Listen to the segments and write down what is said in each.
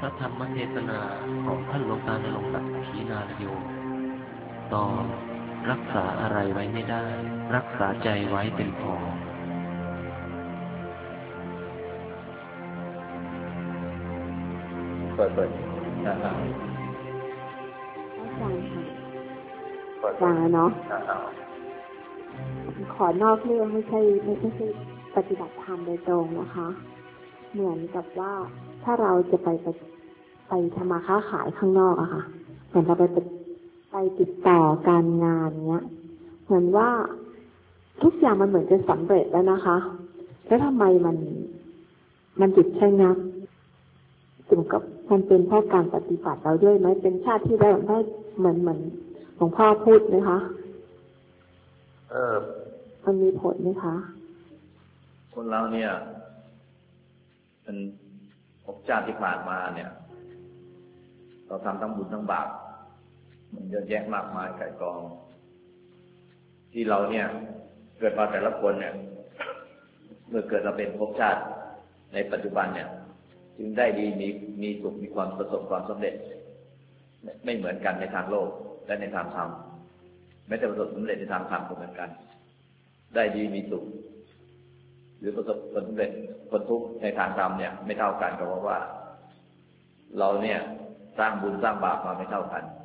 ระธรรมเทศนาของท่านหลวงตาณรงค์ศักดิ์ขีณาลโยตอนรักษาอะไรไว้ไม่ได้รักษาใจไว้เป็นพอเปิดอาจารย์ค่ะฟังเนาะขอนอกเรื่องไม่ใช่ปฏิบัติธรรมโดยตรงนะคะเหมือนกับว่าถ้าเราจะไปทำมาค้าขายข้างนอกอะค่ะเหมือนเราไปติดต่อการงานเนี้ยเหมือนว่าทุกอย่างมันเหมือนจะสำเร็จแล้วนะคะแล้วทำไมมันหยุดชะงักถึงกับมันเป็นเพราะการปฏิบัติเราด้วยไหมเป็นชาติที่ได้เหมือนหลวงพ่อพูดไหมคะมันมีผลไหมคะคนเราเนี่ยเป็นภพชาติที่ผ่านมาเนี่ยเราทำทั้งบุญทั้งบาปมันเยอะแยะมากมายไก่กองที่เราเนี่ยเกิดมาแต่ละคนเนี่ยเมื่อเกิดเราเป็นภพชาติในปัจจุบันเนี่ยจึงได้ดีมีสุขมีความประสบความสำเร็จไม่เหมือนกันในทางโลกและในทางธรรมแม้แต่ประสบสำเร็จในทางธรรมก็เหมือนกันได้ดีมีสุขหรือประสบผลสำเร็จผลทุกข์ในทางธรรมเนี่ยไม่เท่ากันก็เพราะว่าเราเนี่ยสร้างบุญสร้างบาปมาไม่เท่ากัน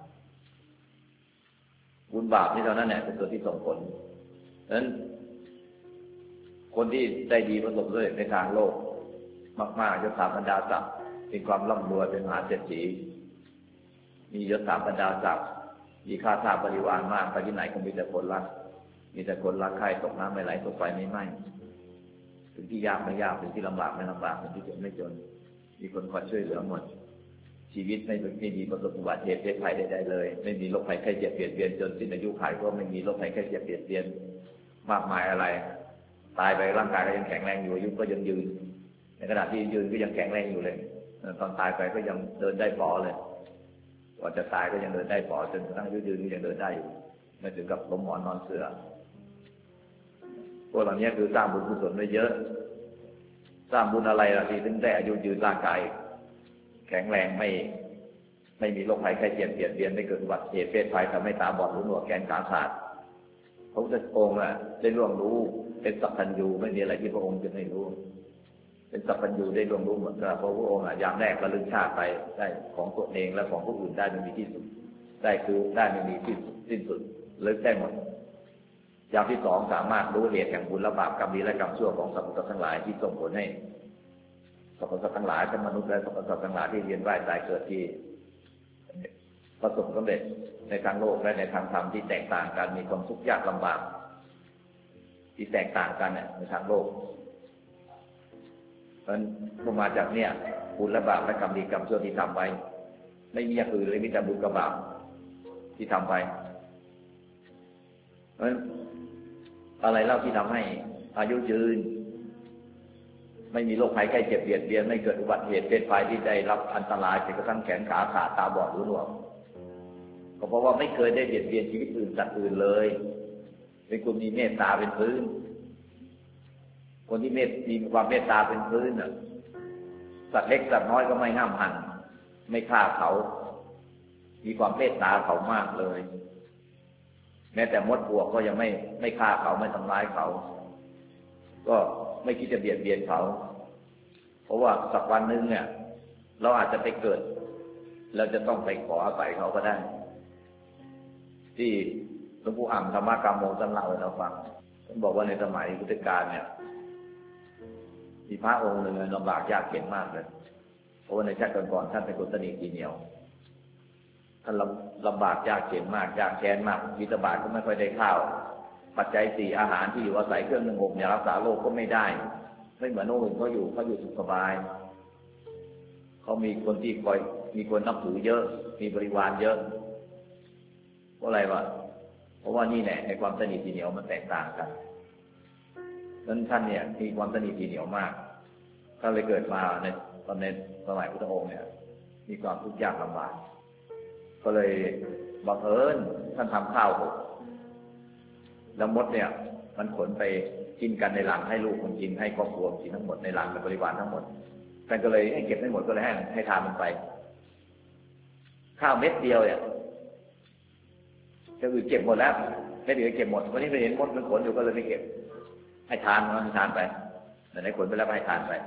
บุญบาปนี่เท่านั้นแหละเป็นตัวที่ส่งผลดังนั้นคนที่ได้ดีประสบผลสำเร็จในทางโลกมากๆยศถาบรรดาศักดิ์เป็นความร่ำรวยเป็นมหาเศรษฐีมียศถาบรรดาศักดิ์มีข้าทาสบริวารมากไปที่ไหนก็มีแต่คนรักมีแต่คนรักใคร่ตกน้ำไม่ไหลตกไฟไม่ไหม้ถึงที่ยากไม่ยากถึงที่ลำบากไม่ลำบากถึงที่จนไม่จนมีคนคอยช่วยเหลือหมดชีวิตไม่มีประสบอุบัติเหตุเพศภัยใดๆเลยไม่มีโรคภัยไข้เจ็บเบียดเบียนจนสิ้นอายุขัยก็ไม่มีโรคภัยไข้เจ็บเบียดเบียนมากมายอะไรตายไปร่างกายก็ยังแข็งแรงอยู่อายุก็ยังยืนในขณะที่ยืนก็ยังแข็งแรงอยู่เลยตอนตายไปก็ยังเดินได้ปอเลยก่อนจะตายก็ยังเดินได้ปอจนกระทั่งอายุยืนก็ยังเดินได้อยู่ไม่ถึงกับล้มหมอนนอนเสื่อพวกเหล่านี้คือสร้างบุญกุศลไว้เยอะสร้างบุญอะไรล่ะที่ถึงได้อายุยืนร่างกายแข็งแรงไม่มีโรคภัยไข้เจ็บเบียดเบียนไม่เกิดอุบัติเหตุเพศภัยทำให้ตาบอดหูหนวกแขนขาขาดพระพุทธองค์ได้ล่วงรู้เป็นสัพพัญญูไม่มีอะไรที่พระองค์จะไม่รู้เป็นสัพพัญญูได้ล่วงรู้หมดเพราะพระองค์ยามแรกระลึกชาติไปได้ของตัวเองและของผู้อื่นได้ไม่มีที่สุดได้คือได้ไม่มีที่สิ้นสุดระลึกได้หมดยามที่สองสามารถรู้เหตุแห่งบุญและบาปกรรมดีและกรรมชั่วของสรรพสัตว์ทั้งหลายที่ส่งผลให้สรรพสัตว์ทั้งหลายทั้งมนุษย์และสรรพสัตว์ทั้งหลายที่เวียนว่ายตายเกิดที่ประสบสำเร็จในทางโลกและในทางธรรมที่แตกต่างกันมีความทุกข์ยากลำบากที่แตกต่างกันในทางโลกมันมาจากเนี่ยบุญและบาปและกรรมดีกรรมชั่วที่ทำไปไม่มีอย่างอื่นเลยมีแต่บุญกับบาปที่ทำไปเพราะฉะนั้นอะไรเล่าที่ทำให้อายุยืนไม่มีโรคภัยไข้เจ็บเบียดเบียนไม่เกิดอุบัติเหตุเพศภัยที่ได้รับอันตรายจนกระทั่งแขนขาขาดตาบอดหูหนวกก็เพราะว่าไม่เคยได้เบียดเบียนชีวิตอื่นสัตว์อื่นเลยเป็นคนมีเมตตาเป็นพื้นคนที่มีความเมตตาเป็นพื้นสัตว์เล็กสัตว์น้อยก็ไม่ห้ามหันไม่ฆ่าเขามีความเมตตาเขามากเลยแม้แต่มดปลวกก็ยังไม่ฆ่าเขาไม่ทำร้ายเขาก็ไม่คิดจะเบียดเบียนเขาเพราะว่าสักวันนึงเนี่ยเราอาจจะไปเกิดเราจะต้องไปขออาศัยเขาก็ได้ที่หลวงปู่อ่ำธรรมกรรมโมท่านเล่าให้เราฟังท่านบอกว่าในสมัยพุทธกาลเนี่ยมีพระองค์หนึ่งลำบากยากเข็ญมากเลยเพราะว่าในชาติก่อนๆท่านเป็นคนตนีทีเหนียวท่านลำบากยากเข็ญมากยากแค้นมากบิณฑบาตก็ไม่ค่อยได้ข้าวปัจจัยสี่อาหารที่อยู่อาศัยเครื่องนึ่งห่มยารักษาโรคก็ไม่ได้ไม่เหมือนโน่นเขาอยู่สุขสบายเขามีคนที่คอยมีคนนับถือเยอะมีบริวารเยอะเพราะอะไรวะเพราะว่านี่แหละในความตนีทีเหนียวมันแตกต่างกันนั้นท่านเนี่ยมีความตนีทีเหนียวมากท่านเลยเกิดมาในตอนในสมัยพุทธองค์เนี่ยมีความทุกข์ยากลำบากก็เลยบังเอิญท่านทำข้าวหกแล้วมดเนี่ยมันขนไปกินกันในหลังให้ลูกคนกินให้ครอบครัวกินทั้งหมดในหลังและบริวารทั้งหมดท่านก็เลยให้เก็บให้หมดก็เลยให้ทานมันไปข้าวเม็ดเดียวเนี่ยก็คือเก็บหมดแล้วไม่เหลือเก็บหมดวันนี้ไปเห็นมดมันขนอยู่ก็เลยไม่เก็บให้ทานมันให้ทานไปแต่ไหนขนไปแล้วให้ทานไป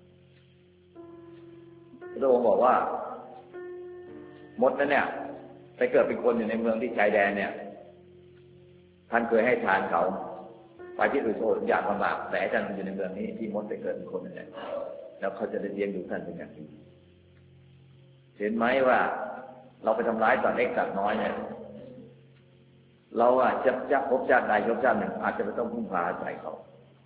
พระองค์บอกว่ามดนั้นเนี่ยไปเกิดเป็นคนอยู่ในเมืองที่ชายแดนเนี่ยท่านเคยให้ทานเขาไปที่อื่นโทษอยากลำบากแต่ท่านอยู่ในเมืองนี้ที่มดไปเกิดเป็นคนนั่นแหละแล้วเขาจะได้เลี้ยงดูท่านเป็นอย่างดีเห็นไหมว่าเราไปทำร้ายสัตว์เล็กสัตว์น้อยเนี่ยเราจะพบชาติใดพบชาติหนึ่งอาจจะไม่ต้องพึ่งพาอาศัยเขา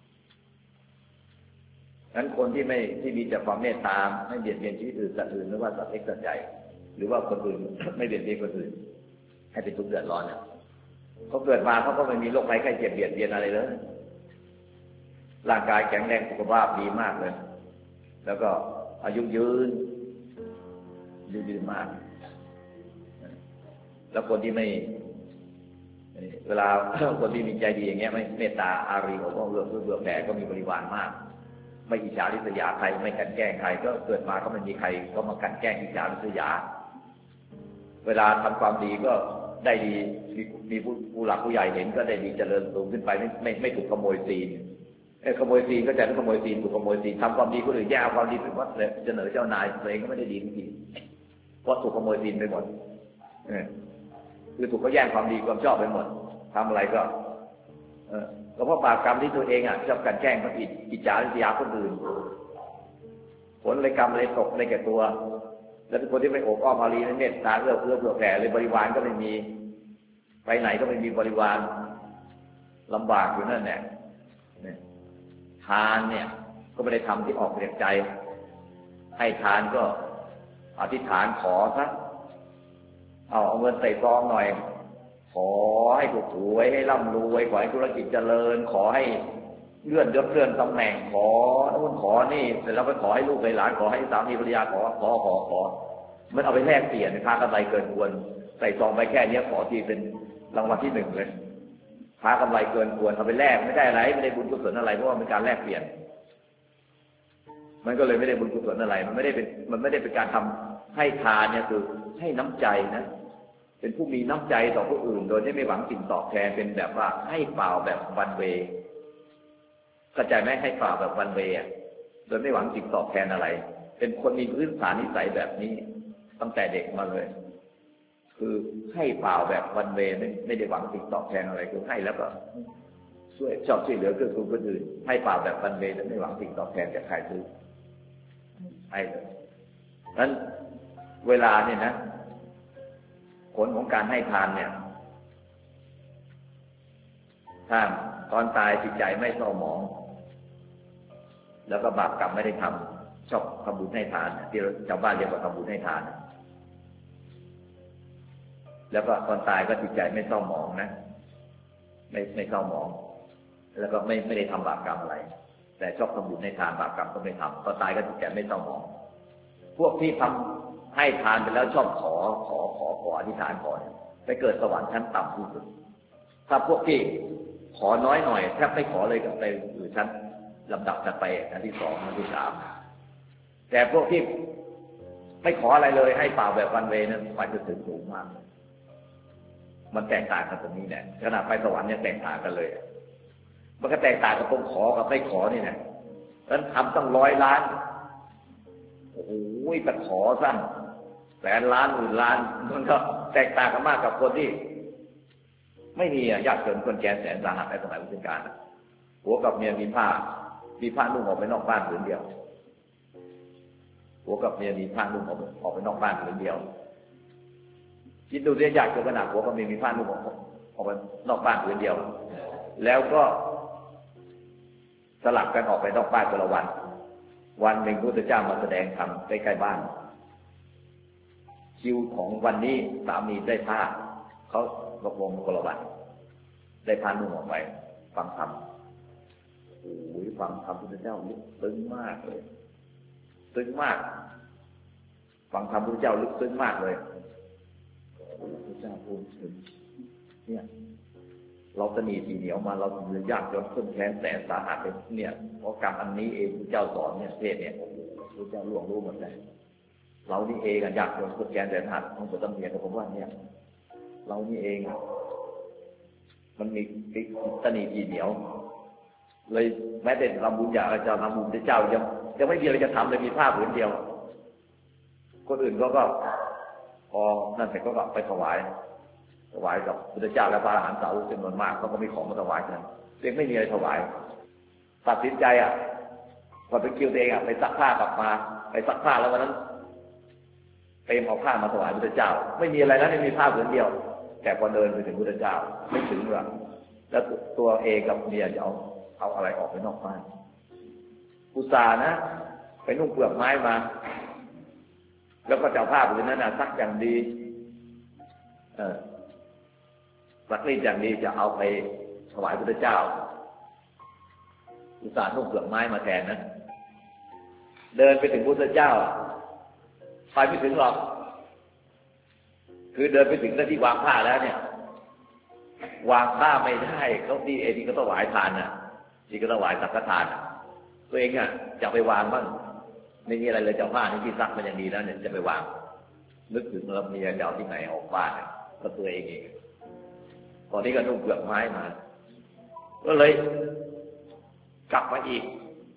งั้นคนที่มีแต่ความเมตตาไม่เบียดเบียนชีวิตอื่นสัตว์อื่นไม่ว่าสัตว์เล็กสัตว์ใหญ่หรือว่าคนอื่นไม่เบียดเบียนคนอื่นให้เป็นทุกข์เดือดร้อนเนี่ยเขาเกิดมาเขาก็ไม่มีโรคภัยไข้เจ็บเบียดเบียนอะไรเลยร่างกายแข็งแรงสุขภาพดีมากเลยแล้วก็อายุยืนมากแล้วคนที่ไม่เวลาคนที่มีใจดีอย่างเงี้ยไม่เมตตาอารีเขาก็เบื่อแผ่ก็มีบริวารมากไม่อิจฉาริษยาใครไม่กันแกล้งใครก็เกิดมาก็ไม่มีใครก็มากันแกล้งอิจฉาริษยาเวลาทำความดีก็ได้ดีมีผู้หลักผู้ใหญ่เห็นก็ได้ดีเจริญสูงขึ้นไปไม่ถูกขโมยซีนขโมยซีนก็จะขโมยซีนถูกขโมยซีนทำความดีคนอื่นแย่เอาความดีเป็นวัดเลยเสนอเจ้านายตัวเองก็ไม่ได้ดีจริงเพราะถูกขโมยซีนไปหมดคือถูกเขาแย่งความดีความชอบไปหมดทำอะไรก็เพราะบาปกรรมที่ตัวเองชอบกันแกล้งคนอื่นอิจฉาริษยาคนอื่นผลเลยกรรมเลยตกในแก่ตัวแล้วเป็นคนที่ไม่โอบอ้อมอารีไม่เมตตาเอื้อเผื่อแผ่เลยบริวารก็ไม่มีไปไหนก็ไม่มีบริวารลำบากอยู่นั่นแหละทานเนี่ยก็ไม่ได้ทำที่ออกจากใจให้ทานก็อธิษฐานขอซะเอาเงินใส่ซองหน่อยขอให้ถูกหวยให้ร่ำรวยขอให้ธุรกิจเจริญขอให้เลื่อนยศเลื่อนตำแหน่งขอนู่นขอนี่เสร็จแล้วไปขอให้ลูกหลานขอให้สามีภรรยาขอมันเอาไปแลกเปลี่ยนค่ากำไรเกินควรใส่ซองไปแค่นี้ขอที่เป็นรางวัลที่1เลยค่ากำไรเกินควรเอาไปแลกไม่ได้อะไรไม่ได้บุญกุศลอะไรเพราะว่าเป็นการแลกเปลี่ยนมันก็เลยไม่ได้บุญกุศลอะไรมันไม่ได้เป็นการทำให้ทานเนี่ยคือให้น้ำใจนะเป็นผู้มีน้ำใจต่อผู้อื่นโดยที่ไม่หวังสิ่งตอบแทนเป็นแบบว่าให้เปล่าแบบวันเวเข้าใจไหมให้เปล่าแบบวันเวโดยไม่หวังสิ่งตอบแทนอะไรเป็นคนมีพื้นฐานนิสัยแบบนี้ตั้งแต่เด็กมาเลยคือให้เปล่าแบบวันเวไม่ได้หวังสิ่งตอบแทนอะไรคือให้แล้วก็ชอบช่วยเหลือเกื้อกูลคนอื่นให้เปล่าแบบวันเวไม่หวังสิ่งตอบแทนจากใครคือให้เลยนั้นเวลาเนี่ยนะผลของการให้ทานเนี่ยถ้าตอนตายจิตใจไม่เศร้าหมองแล้วก็บาปกรรมไม่ได้ทำชอบทำบุญให้ทานที่ชาวบ้านเรียกว่าทำบุญให้ทานแล้วก็ตอนตายก็จิตใจไม่เศร้าหมองนะไม่เศร้าหมองแล้วก็ไม่ได้ทำบาปกรรมอะไรแต่ชอบทำบุญให้ทานบาปกรรมก็ไม่ทำตอนตายก็จิตใจไม่เศร้าหมองพวกที่ทำให้ทานไปแล้วชอบขออธิษฐานขอไปเกิดสวรรค์ชั้นต่ำที่สุดถ้าพวกที่ขอน้อยหน่อยแทบไม่ขอเลยก็ไปอยู่ชั้นลำดับถัดไปชั้นที่2ชั้นที่3แต่พวกที่ไม่ขออะไรเลยให้เปล่าแบบวันเวนั้นไปจะถึงสูงมากมันแตกต่างกันตรงนี้แหละขนาดไปสวรรค์ยังแตกต่างกันเลยมันก็แตกต่างกับตรงขอกับไม่ขอนี่แหละนั้นทำตั้ง100 ล้านโอ้โหแต่ขอสั้นแสนล้านหมื่นล้านมันก็แตกต่างกันมากกับคนที่ไม่มีญาติเกินคนแก่แสนสาหัสในสมัยพุทธกาลหัวกับเมียมีผ้านุ่งออกไปนอกบ้านผืนเดียวหัวกับเมียมีผ้านุ่งออกไปนอกบ้านผืนเดียวคิดดูสิญาติเกินขนาดหัวกับเมียมีผ้านุ่งออกไปนอกบ้านผืนเดียวแล้วก็สลับกันออกไปนอกบ้านแต่ละวันหนึ่งพระพุทธเจ้ามาแสดงธรรมใกล้ๆบ้านคิวของวันนี้สามีได้ผ้าเขาตกลงคนละวันได้ผ้านุ่งออกไปฟังธรรมโอ้ยฟังธรรมพระพุทธเจ้าลึกซึ้งมากเลยซึ้งมากฟังธรรมพระพุทธเจ้าลึกซึ้งมากเลยพระพุทธเจ้าพูดถึงเนี่ยเราตนีทีเหนียวมาเราถึงยากจนขึ้นแค้นแต่สาหัสเลยเนี่ยเพราะกรรมอันนี้เองพระเจ้าสอนเนี่ยเทศเนี่ยพระเจ้าล่วงรู้หมดเลยเรานี่เองอยากโดนกดแกนแต่หัดของตัวตำเนียกับผมว่าเนี่ยเรานี่เองมันมีตนีทีเหนียวเลยแม้แต่ทำบุญอยากจะทำบุญพระเจ้ายังไม่มีอะไรจะทำเลยมีผ้าผืนเดียวคนอื่นก็พอนั่นเสร็จก็ไปถวายกับพระเจ้าและพระอรหันต์สาวกจำนวนมากเขาก็มีของมาถวายกันยังไม่มีอะไรถวายตัดสินใจพอไปคิวเองไปซักผ้ากลับมาไปซักผ้าแล้ววันนั้นเตรียมเอาผ้ามาถวายพระเจ้าไม่มีอะไรนะไม่มีผ้าผืนเดียวแต่พอเดินไปถึงพระเจ้าไม่ถึงหรอกแล้วตัวเองกับเมียจะเอาอะไรออกไปนอกบ้านอุตส่าห์นะไปนุ่งเปลือกไม้มาแล้วก็จะเอาผ้าผืนนั้นซักอย่างดีซักรีดอย่างดีจะเอาไปถวายพระเจ้าอุตส่าห์นุ่งเปลือกไม้มาแทนนะเดินไปถึงพระเจ้าไปไม่ถึงหรอกคือเดินไปถึงที่วางผ้าแล้วเนี่ยวางผ้าไม่ได้เขาที่เองที่เขาถวายทานน่ะที่เขาถวายสังฆทานตัวเองจะไปวางบ้างไม่มีอะไรเลยเจ้าผ้านี่ที่ซักมันอย่างดีแล้วเนี่ยจะไปวางนึกถึงแล้วมีเจ้าที่ไหนออกบ้านก็ตัวเองตอนนี้ก็นุ่งเปลือกไม้มาก็เลยกลับมาอีก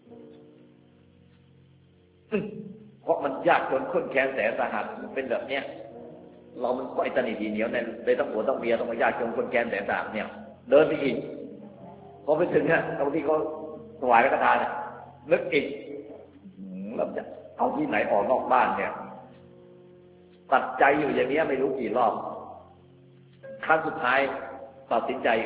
เพราะมันยากจนข้นแค้นแสนสาหัสมันเป็นแบบเนี้ยเรามันก็ไอ้ตนีทีเหนียวเนี่ยเลยต้องหัวต้องเมียต้องมายากจนข้นแค้นแสนสาหัสเนี่ยเดินไปอีกพอไปถึงตรงที่เขาถวายพระทานนึกอีกเราจะเอาที่ไหนออกนอกบ้านเนี่ยตัดใจอยู่อย่างนี้ไม่รู้กี่รอบครั้งสุดท้ายตัดสินใจ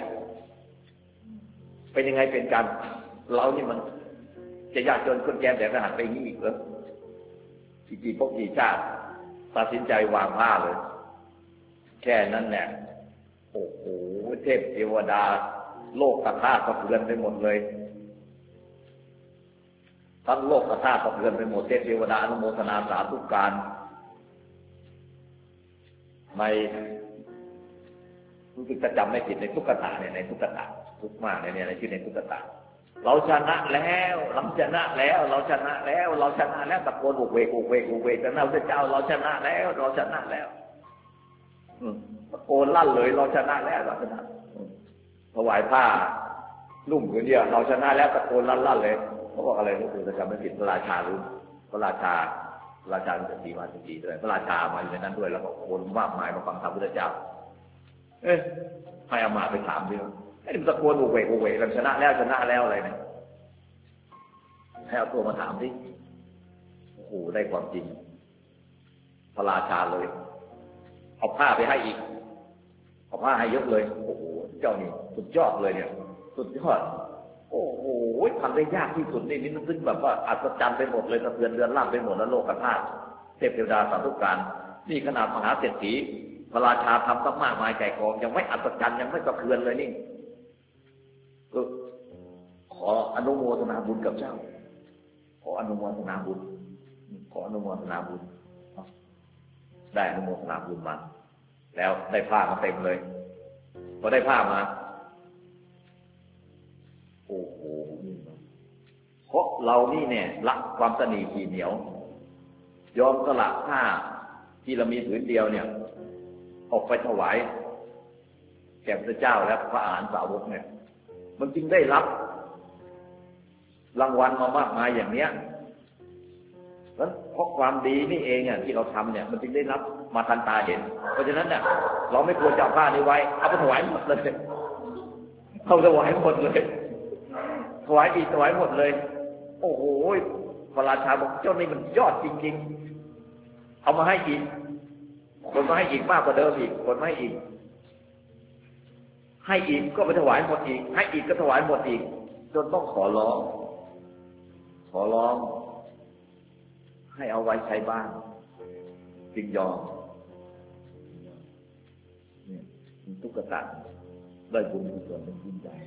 เป็นยังไงเป็นกันเรานี่มันจะยากจนคนแก่แต่ทหารไปงี้อีกเหรอกี่พวกกี่ชาติตัดสินใจวางผ้าเลยแค่นั้นแหละโอ้โหเทพเทวดาโลกกระทาสะเทือนไปหมดเลยทั้งโลกกระทาสะเทือนไปหมดเทพเทวดาอนุโมทนาสาธุการในรู้สึกจะจำไม่ผิดในทุกขณะเนี่ยในทุกขณะทุกมากเนี่ยในที่ในทุกขณะเราชนะแล้วเราชนะแล้วเราชนะแล้วเราชนะแล้วตะโกนโวกเวกโวกเวกโวกเวกแต่เราพระเจ้าเราชนะแล้วเราชนะแล้วตะโกนลั่นเลยเราชนะแล้วเราชนะถวายผ้านุ่มผืนเดียวเราชนะแล้วตะโกนลั่นเลยเขาบอกอะไรรู้สึกจะจำไม่ผิดพระราชารู้พระราชาจะดีมาดีด้วยพระราชามาอยู่ในนั้นด้วยแล้วก็คนมากมายมาฟังธรรมพระเจ้าให้อามาไปถามดิไอ้มันตะโกนโวกเวกโวกเวกกันชนะแล้วอะไรเนี่ยให้เอาตัวมาถามดิโอ้โหได้ความจริงพระราชาเลยเอาผ้าไปให้อีกเอาผ้าให้ยกเลยโอ้โหเจ้านี่สุดยอดเลยเนี่ยสุดยอดโอ้โหทำได้ยากที่สุดนี่มันซึ่งแบบว่าอัศจรรย์ไปหมดเลยสะเทือนเรือนร่างไปหมดแล้วโลกธาตุเทพเทวดาสาธุการนี่ขนาดมหาเศรษฐีพระราชาทำตั้งมากมายไก่กองยังไม่อัศจรรย์ยังไม่สะเทือนเลยนี่ขออนุโมทนาบุญกับเจ้าขออนุโมทนาบุญขออนุโมทนาบุญได้อนุโมทนาบุญมาแล้วได้ผ้ามาเต็มเลยพอได้ผ้ามาโอ้โหเพราะเรานี่เนี่ยรักความตนีทีเหนียวยอมสละผ้าที่เรามีผืนเดียวเนี่ยออกไปถวายแก่พระเจ้าและพระอรหันต์สาวกเนี่ยมันจึงได้รับรางวัลมามากมายอย่างเนี้ยแล้วเพราะความดีนี่เองที่เราทำเนี่ยมันจึงได้รับมาทันตาเห็นเพราะฉะนั้นเนี่ยเราไม่ควรจะเอาผ้านี้ไว้เอาไปถวายหมดเลยเอาถวายหมดเลยถวายอีกถวายหมดเลยโอ้โหพระราชาบอกเจ้านี่มันยอดจริงๆเอามาให้อีกคนมาให้อีกมากกว่าเดิมอีกคนมาให้อีกก็ไปถวายหมดอีกให้อีกก็ถวายหมดอีกจนต้องขอร้องให้เอาไว้ใช้บ้างจึงยอมนี่ทุกขะได้บุญกุศลเป็นบุญใหญ่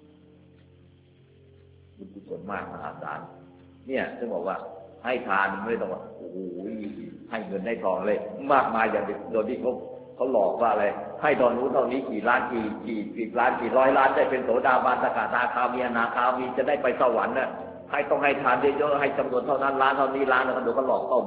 บุญกุศลมากมหาศาลเนี่ยซึ่งบอกว่าให้ทานไม่ต้องว่าโอ้โหให้เงินให้ทองเลยมากมายอย่างโดยที่เขาหลอกว่าอะไรให้ตอนนู้นเท่านี้กี่ล้านกี่ล้านกี่ร้อยล้านได้เป็นโสดาบันสกทาคามีอนาคามีจะได้ไปสวรรค์น่ะให้ต้องให้ทานเยอะๆให้จำนวนเท่านั้นล้านเท่านี้ล้านแล้วก็เดี๋ยวก็หลอกต้ม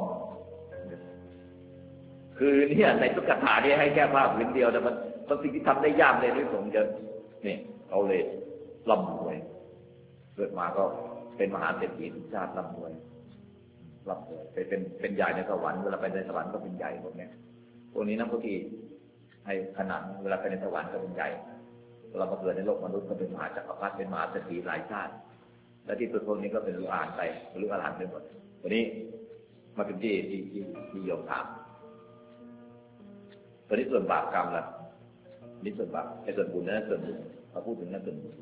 คือเนี่ยในทุกคาถาเนี่ยให้แค่ภาพผืนเดียวแต่มันสิ่งที่ทำได้ยากเลยด้วยสงฆ์เยอะนี่เอาเลยร่ำรวยเกิดมาก็เป็นมหาเศรษฐีทุกชาติร่ำรวยไปเป็นใหญ่ในสวรรค์เวลาไปในสวรรค์ก็เป็นใหญ่พวกนี้นะพวกที่ให้ขนาดเวลาไปในสวรรค์ก็เป็นใหญ่เวลามาเกิดในโลกมนุษย์ก็เป็นมหาจักรพรรดิเป็นมหาเศรษฐีหลายชาติและที่สุดพวกนี้ก็เป็นลูกอ่านไปลูกอ่านไปหมดวันนี้มาถึงที่โยมถามตอนนี้ส่วนบาปกรรมล่ะนี่ส่วนบาปไอ้ส่วนบุญนั่นส่วนบุญเราพูดถึงนั่นส่วนบุญ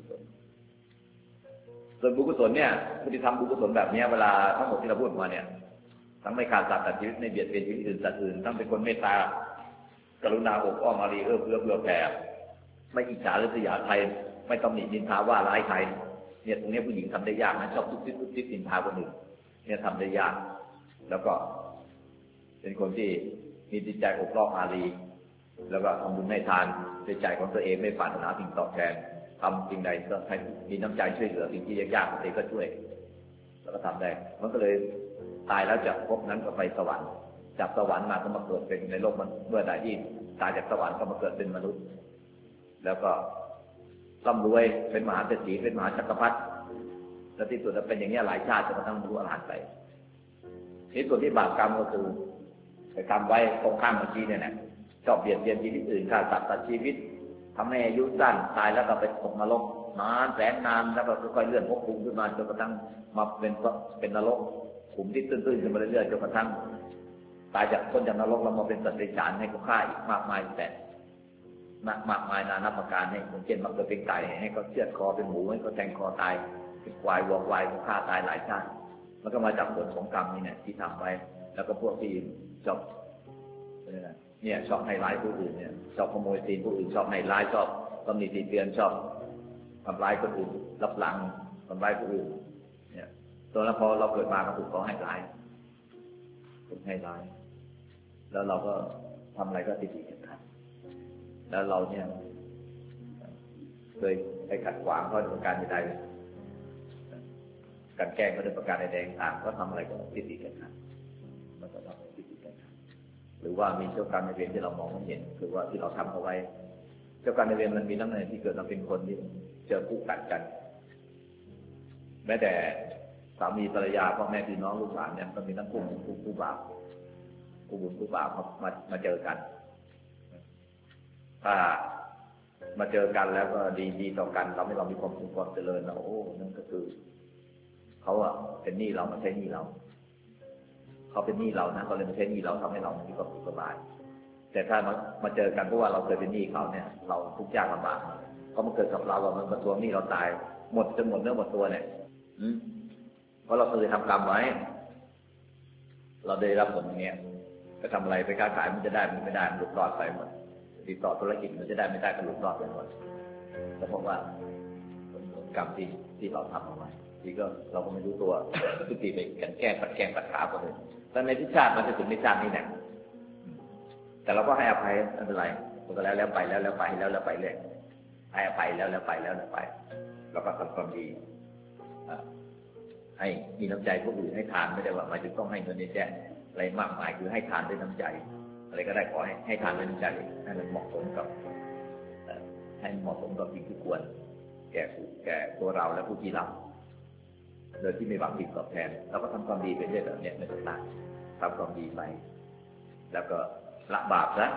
ส่วนบุญกุศลเนี่ยผู้ที่ทำบุญกุศลแบบนี้เวลาทั้งหมดที่เราพูดมาเนี่ยทั้งไม่ขาดสัตว์ตัดชีวิตไม่เบียดเบียนชีวิตอื่นสัตว์อื่นทั้งเป็นคนเมตตากรุณาอบอ้อมอารีเอื้อเฟื้อแผ่ไม่อิจฉาริษยาใครไม่ตำหนินินทาว่าร้ายใครเนี่ยตรงนี้ผู้หญิงทำได้ยากนะชอบทุบทิบนินทาคนอื่นเนี่ยทำได้ยากแล้วก็เป็นคนที่มีจิตใจอบอ้อมอารีแล้วก็ทำบุญให้ทานในใจของตัวเองไม่ปรารถนาสิ่งตอบแทนทำสิ่งใดก็ให้มีน้ำใจช่วยเหลือสิ่งที่ยากๆตัวเองก็ช่วยแล้วก็ทำได้มันก็เลยตายแล้วจากภพนั้นก็ไปสวรรค์จากสวรรค์มาก็มาเกิดเป็นในโลกมันเมื่อใดที่ตายจากสวรรค์ก็มาเกิดเป็นมนุษย์แล้วก็ร่ำรวยเป็นมหาเศรษฐีเป็นมหาจักรพรรดิและที่สุดจะเป็นอย่างนี้หลายชาติจนกระทั่งบรรลุอรหันต์ไปนี่ส่วนที่บาปกรรมก็คือไปทำไว้ตรงข้ามเมื่อกี้เนี่ยนะชอบเบียดเบียนชีวิตอื่นฆ่าสัตว์ตัดชีวิตทำให้อายุสั้นตายแล้วก็ไปตกนรกนานแสนนานแล้วก็ค่อยๆเลื่อนภพภูมิขึ้นมาจนกระทั่งมาเป็นนรกขุมที่ตื้นๆขึ้นมาเรื่อยๆจนกระทั่งตายจากพ้นจากนรกแล้วมาเป็นสัตว์เดรัจฉานให้เขาฆ่าอีกมากมายแต่มากมายนานับประการให้คนเช่นมาเกิดเป็นไก่ให้เขาเชือดคอเป็นหมูให้เขาแทงคอตายเป็นควายวัวควายเขาฆ่าตายหลายชาติมันก็มาจากผลของกรรมนี่เนี่ยที่ทำไว้แล้วก็พวกที่ชอบเนี่ยชอบให้ร้ายผู้อื่นเนี่ยชอบขโมยซีนผู้อื่นชอบให้ร้ายชอบตำหนิติเตียนชอบทำร้ายคนอื่นรับหลังทำร้ายผู้อื่นเนี่ยตอนนั้นพอเราเกิดมาก็ถูกเขาให้ร้ายถูกให้ร้ายแล้วเราก็ทำอะไรก็ติดๆกันแล้วเราเนี่ยเคยไปขัดขวางเขาในประการใดการแกล้งเขาในประการใดต่างก็ทำอะไรก็ติดๆกันมันก็ทำติดๆกันหรือว่ามีเจ้ากรรมนายเวรที่เรามองไม่เห็นหรือว่าที่เราทำเอาไว้เจ้ากรรมนายเวรมันมีทั้งในที่เกิดมาเป็นคนที่เจอคู่กัดกันแม้แต่สามีภรรยาพ่อแม่พี่น้องลูกหลานเนี่ยก็มีทั้งคู่บาปคู่บุญคู่บาปมาเจอกันถ้ามาเจอกันแล้วก็ดีต่อกันทำให้เรามีความสุขความเจริญนะโอ้นั่นก็คือเขาอะเป็นหนี้เรามาใช้หนี้เราเขาเป็นหนี้เรานะเขาเลยมาใช้หนี้เราทำให้เรามีความสุขสบายแต่ถ้ามาเจอกันเพราะว่าเราเคยเป็นหนี้เขาเนี่ยเราทุกข์ยากลำบากเขามาเกิดกับเรามันมาทวงหนี้เราตายหมดจนหมดเนื้อหมดตัวเนี่ยเพราะเราเคยทำกรรมไว้เราได้รับผลอย่างเงี้ยจะทำอะไรไปค้าขายมันจะได้มันไม่ได้มันหลุดรอดไปหมดติดต่อธุรกิจมันจะได้ไม่ได้ก็หลุดรอดไปหมดแต่เพราะว่ากรรมที่เราทำเอาไว้ที่ก็เราก็ไม่รู้ตัวทุกทีไปกันแกล้งปัดขาคนอื่นแต่ในที่ชาติมันจะถึงในชาตินี้แหละแต่เราก็ให้อภัยไม่เป็นไรมันก็แล้วไปแล้วไปเลยให้อภัยแล้วไปแล้วไปเราก็ทำความดีให้มีน้ำใจผู้อื่นให้ทานไม่ได้ว่าหมายถึงต้องให้เงินแจกอะไรมากมายคือให้ทานด้วยน้ำใจอะไรก็ได้ขอให้ทานด้วยน้ำใจให้มันเหมาะสมกับให้เหมาะสมกับสิ่งที่ควรแก่ตัวเราและผู้ที่รับโดยที่ไม่หวังสิ่งตอบแทนเราก็ทำความดีไปเรื่อยแบบนี้ไม่ต้องตัดทำความดีไปแล้วก็ละบาปนะ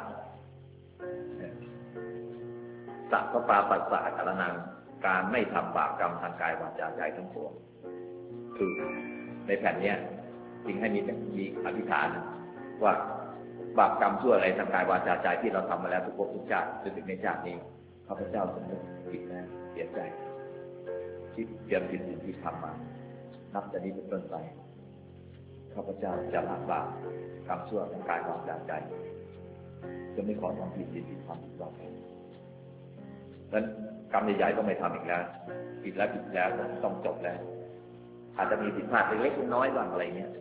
สัพพปาปัสสะกรณังการไม่ทำบาปกรรมทางกายวาจาใจทั้งปวงคือในแผ่นนี้จึงให้มีอธิษฐานว่าบาปกรรมชั่วอะไรทางกายวาจาใจที่เราทำมาแล้วทุกภพทุกชาติจนถึงในชาตินี้ข้าพเจ้าสำนึกผิดนะเสียใจที่เตรียมผิดที่ทำมานับจากนี้เป็นต้นไปข้าพเจ้าจะละบาปกรรมชั่วทางกายวาจาใจจะไม่ขอทำผิดที่ทำอีกต่อไปนั้นกรรมใหญ่ๆก็ไม่ทำอีกแล้วผิดแล้วต้องจบแล้วอาจจะมีผิดพลาดเล็กๆน้อยๆบ้างอะไรเงี้ย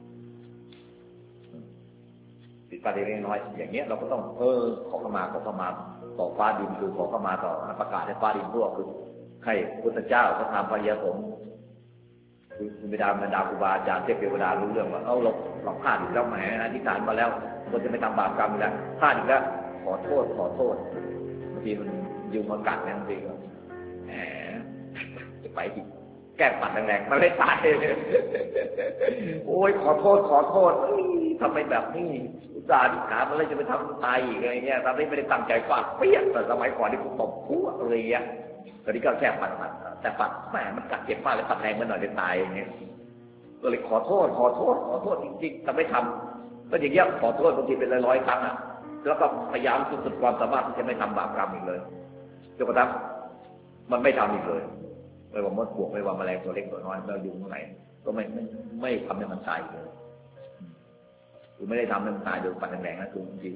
ผิดพลาดเล็กๆน้อยอย่างเงี้ยเราก็ต้องขอเข้ามาต่อฟ้าดินคือขอเข้ามาต่อประกาศให้ฟ้าดินทั่วคือให้พุทธเจ้าพระธรรมพระยาสงฆ์คุณบิดามารดาครูบาอาจารย์เทพเทวดารู้เรื่องว่าเราพลาดอีกแล้วแหมอธิษฐานมาแล้วคนจะไม่ทำบาปกรรมอีกแล้วพลาดอีกแล้วขอโทษบางทีมันยุงมากัดเนี่ยบางทีก็แหมจะไปที่แก้ปัดแรงๆมันไม่ตายโอ้ยขอโทษทำไมแบบนี้อุตส่าห์อธิษฐานมาแล้วจะไปทำตายอีกอะไรเงี้ยตอนนี้ไม่ได้ตั้งใจฟาดเปี้ยแต่สมัยก่อนที่ผมตบคู่อะไรเงี้ยตอนนี้ก็แค่ปัดแต่ปัดแหมมันกัดเจ็บมากเลยปัดแรงมันหน่อยจะตายอย่างเงี้ยก็เลยขอโทษจริงๆแต่ไม่ทำก็อย่างเงี้ยขอโทษบางทีเป็นร้อยๆครั้งอ่ะแล้วก็พยายามสุดความสามารถที่จะไม่ทำบาปกรรมอีกเลยจนกระทั่งมันไม่ทำอีกเลยไม่ว่ามดปลวกไม่ว่าแมลงตัวเล็กตัวน้อยไม่ว่ายุงตัวไหนก็ไม่ทำให้มันตายเลยคือไม่ได้ทำให้มันตายโดยปัดแรงๆนะคือบางที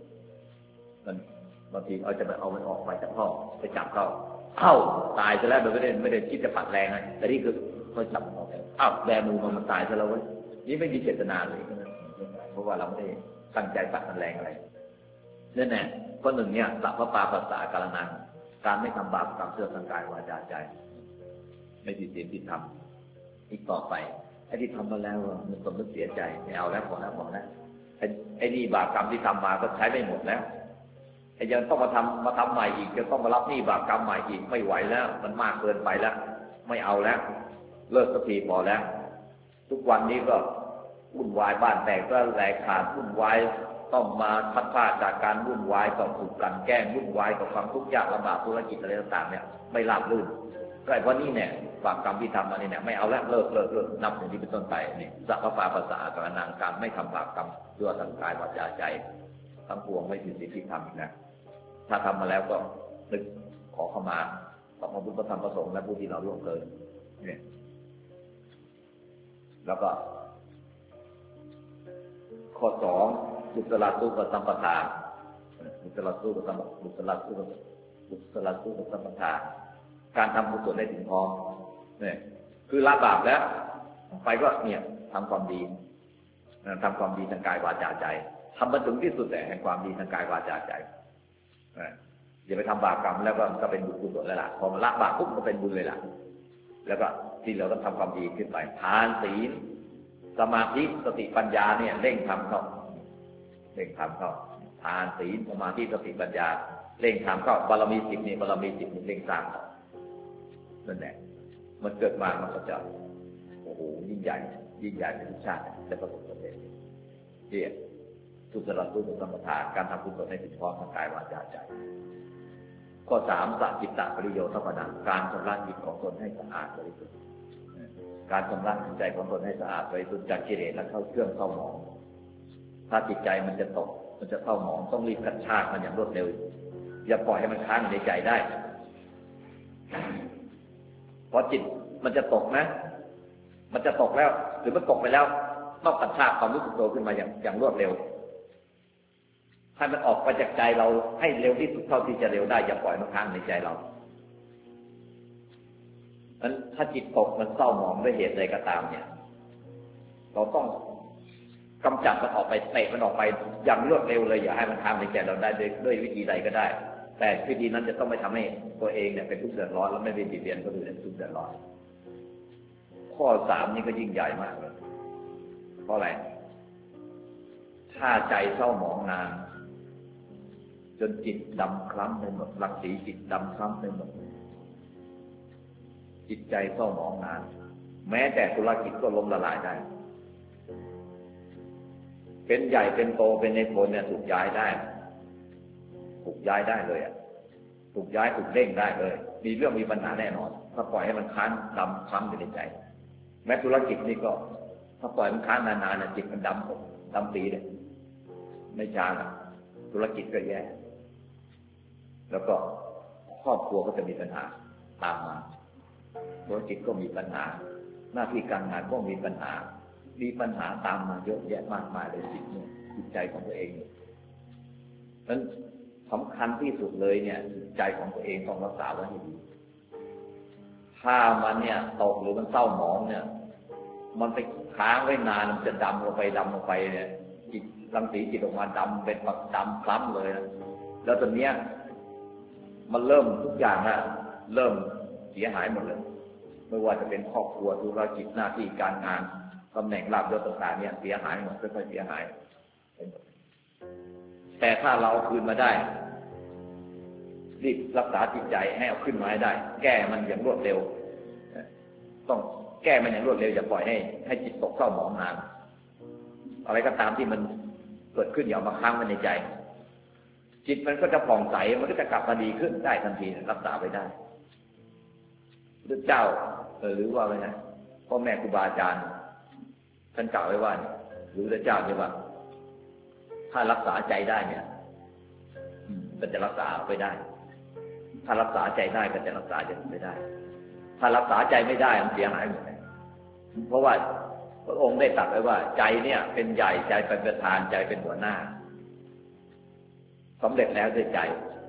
เอาจะไปเอามันออกไปจากพ่อไปจับเข้าตายซะแล้วโดยไม่ได้คิดจะปัดแรงนะแต่นี่คือเขาจับออกแบมือมันตายซะแล้วนี่ไม่มีเจตนาเลยเพราะว่าเราไม่ได้ตั้งใจปัดมันแรงอะไรนั่นแหละข้อหนึ่งเนี่ยสัพพปาปัสสะการนังการไม่ทำบาปตามเสื่อทางกายวาจาใจไม่ผิดศีลผิดธรรมอีกต่อไปไอ้ที่ทำมาแล้วมันสมนึกเสียใจไม่เอาแล้วพอแล้วไอ้นี่บาปกรรมที่ทำมาก็ใช้ไม่หมดแล้วไอ้ยังต้องมาทำใหม่อีกจะต้องมารับหนี้บาปกรรมใหม่อีกไม่ไหวแล้วมันมากเกินไปแล้วไม่เอาแล้วเลิกสักทีพอแล้วทุกวันนี้ก็วุ่นวายบ้านแตกก็แหลกขาดวุ่นวายต้องมาพัดพลาดจากการวุ่นวายกับถูกกลั่นแกล้งวุ่นวายกับความทุกข์ยากลำบากธุรกิจอะไรต่างๆเนี่ยไม่ราบรื่นก็ไอ้เพราะนี่เนี่ยบาปกรรมที่ทำมาเนี่ยไม่เอาแล้วเลิกนับอย่างนี้เป็นต้นไปนี่สัพพปาปัสสะการนังการไม่ทำบาปกรรมด้วยทางกายวาจาใจทั้งปวงไม่ผิดศีลผิดธรรมอีกนะถ้าทำมาแล้วก็นึกขอเข้ามาต่อพระพุทธธรรมประสงค์และผู้ที่เราล่วงเกินเนี่ยแล้วก็ข้อสองกุศลสุขสัมปทากุศลสุขสัมปทาการทำกุศลได้ถึงพร้อมเนี่ยคือละบาปแล้วไปก็เนี่ยทำความดีทางกายวาจาใจทำมาถึงที่สุดแต่แห่งความดีทางกายวาจาใจอย่าไปทำบาปกรรมแล้วก็เป็นบุญกุศลแล้วล่ะพอมาละบาปปุ๊บก็เป็นบุญเลยล่ะแล้วก็ที่เราต้องทำความดีขึ้นไปทานศีลสมาธิสติปัญญาเนี่ยเร่งทำเข้าทานศีลสมาธิสติปัญญาเร่งทำเข้าบารมี10นี่เร่งสร้างนั่นแหละมันเกิดมามันก็จะโอ้โหยิ่งใหญ่ในทุกชาติจะประสบความสำเร็จที่กุศลสุขสัมปทาการทำกุศลให้ถึงพร้อมทางกายวาจาใจข้อ3สัจจิตตปริโยทัพพนังการชำระจิตของตนให้สะอาดบริสุทธิ์การชำระจิตใจของตนให้สะอาดบริสุทธิ์จากกิเลสและเข้าเครื่องเศร้าหมองถ้าจิตใจมันจะตกมันจะเศร้าหมองต้องรีบกระชากมันอย่างรวดเร็วอย่าปล่อยให้มันค้างในใจได้พอจิตมันจะตกนะมันจะตกแล้วหรือมันตกไปแล้วต้องกระชากความรู้สึกตัวขึ้นมาอย่างรวดเร็วให้มันออกไปจากใจเราให้เร็วที่สุดเท่าที่จะเร็วได้อย่าปล่อยมันค้างในใจเรานั้นถ้าจิตตกมันเศร้าหมองด้วยเหตุใดก็ตามเนี่ยเราต้องกำจัดมันออกไปเตะมันออกไปอย่างรวดเร็วเลยอย่าให้มันค้างในใจเราได้ด้วยวิธีใดก็ได้แต่วิธีนั้นจะต้องไม่ทำให้ตัวเองเนี่ยเป็นทุกข์เดือดร้อนแล้วไม่เป็นบิดเบียนคนอื่นเป็นทุกข์เดือดร้อนข้อ3นี่ก็ยิ่งใหญ่มากเลยเพราะอะไรถ้าใจเศร้าหมองนานจนจิตดำคล้ำไปหมดรังสีจิตดำคล้ำไปหมดจิตใจเศร้าหมองนานแม้แต่ธุรกิจก็ล้มละลายได้เป็นใหญ่เป็นโตเป็นในโผล่เนี่ยถูกย้ายได้เลยอ่ะถูกย้ายถูกเด้งได้เลยมีเรื่องมีปัญหาแน่นอนถ้าปล่อยให้มันค้างดำคล้ำอยู่ในใจแม้ธุรกิจนี่ก็ถ้าปล่อยมันค้างนานๆเนี่ยจิตมันดำปีเลยไม่ช้านะธุรกิจก็แย่แล้วก็ครอบครัวก็จะมีปัญหาตามมาธุรกิจก็มีปัญหาหน้าที่การงานก็มีปัญหาตามมาเยอะแยะมากมายเลยจิตใจของตัวเองนั้นสำคัญที่สุดเลยเนี่ยใจของตัวเองต้องรักษาไว้ให้ดีถ้ามันเนี่ยตกหรือมันเศร้าหมองเนี่ยมันไปค้างไว้นานมันจะดำลงไปเนี่ยจิตรังสีจิตออกมาดำเป็นดำคล้ำเลยนะแล้วตอนเนี้ยมันเริ่มทุกอย่างนะเริ่มเสียหายหมดเลยไม่ว่าจะเป็นครอบครัวธุรกิจหน้าที่การงานตำแหน่งลาภยศต่างๆเนี่ยเสียหายหมดค่อยๆเสียหายแต่ถ้าเราคืนมาได้รีบรักษาจิตใจให้เอาขึ้นมาให้ได้แก้มันอย่างรวดเร็วต้องแก้มันอย่างรวดเร็วอย่าปล่อยให้จิตตกเศร้าหมองนานอะไรก็ตามที่มันเกิดขึ้นอย่ามาค้างไว้ในใจจิตมันก็จะผ่องใสมันก็จะกลับมาดีขึ้นได้ทันทีรักษาไปได้พระเจ้าหรือว่าไงนะพ่อแม่ครูบาอาจารย์ท่านกล่าวไว้ว่าหรือพระเจ้าเนี่ยว่าถ้ารักษาใจได้เนี่ยก็จะรักษาไปได้ถ้ารักษาใจได้ก็จะรักษาใจไม่ได้ถ้ารักษาใจไม่ได้มันเสียหายหมดเลยเพราะว่าพระองค์ได้ตรัสไว้ว่าใจเนี่ยเป็นใหญ่ใจเป็นประธานใจเป็นหัวหน้าสำเร็จแล้วด้วยใจ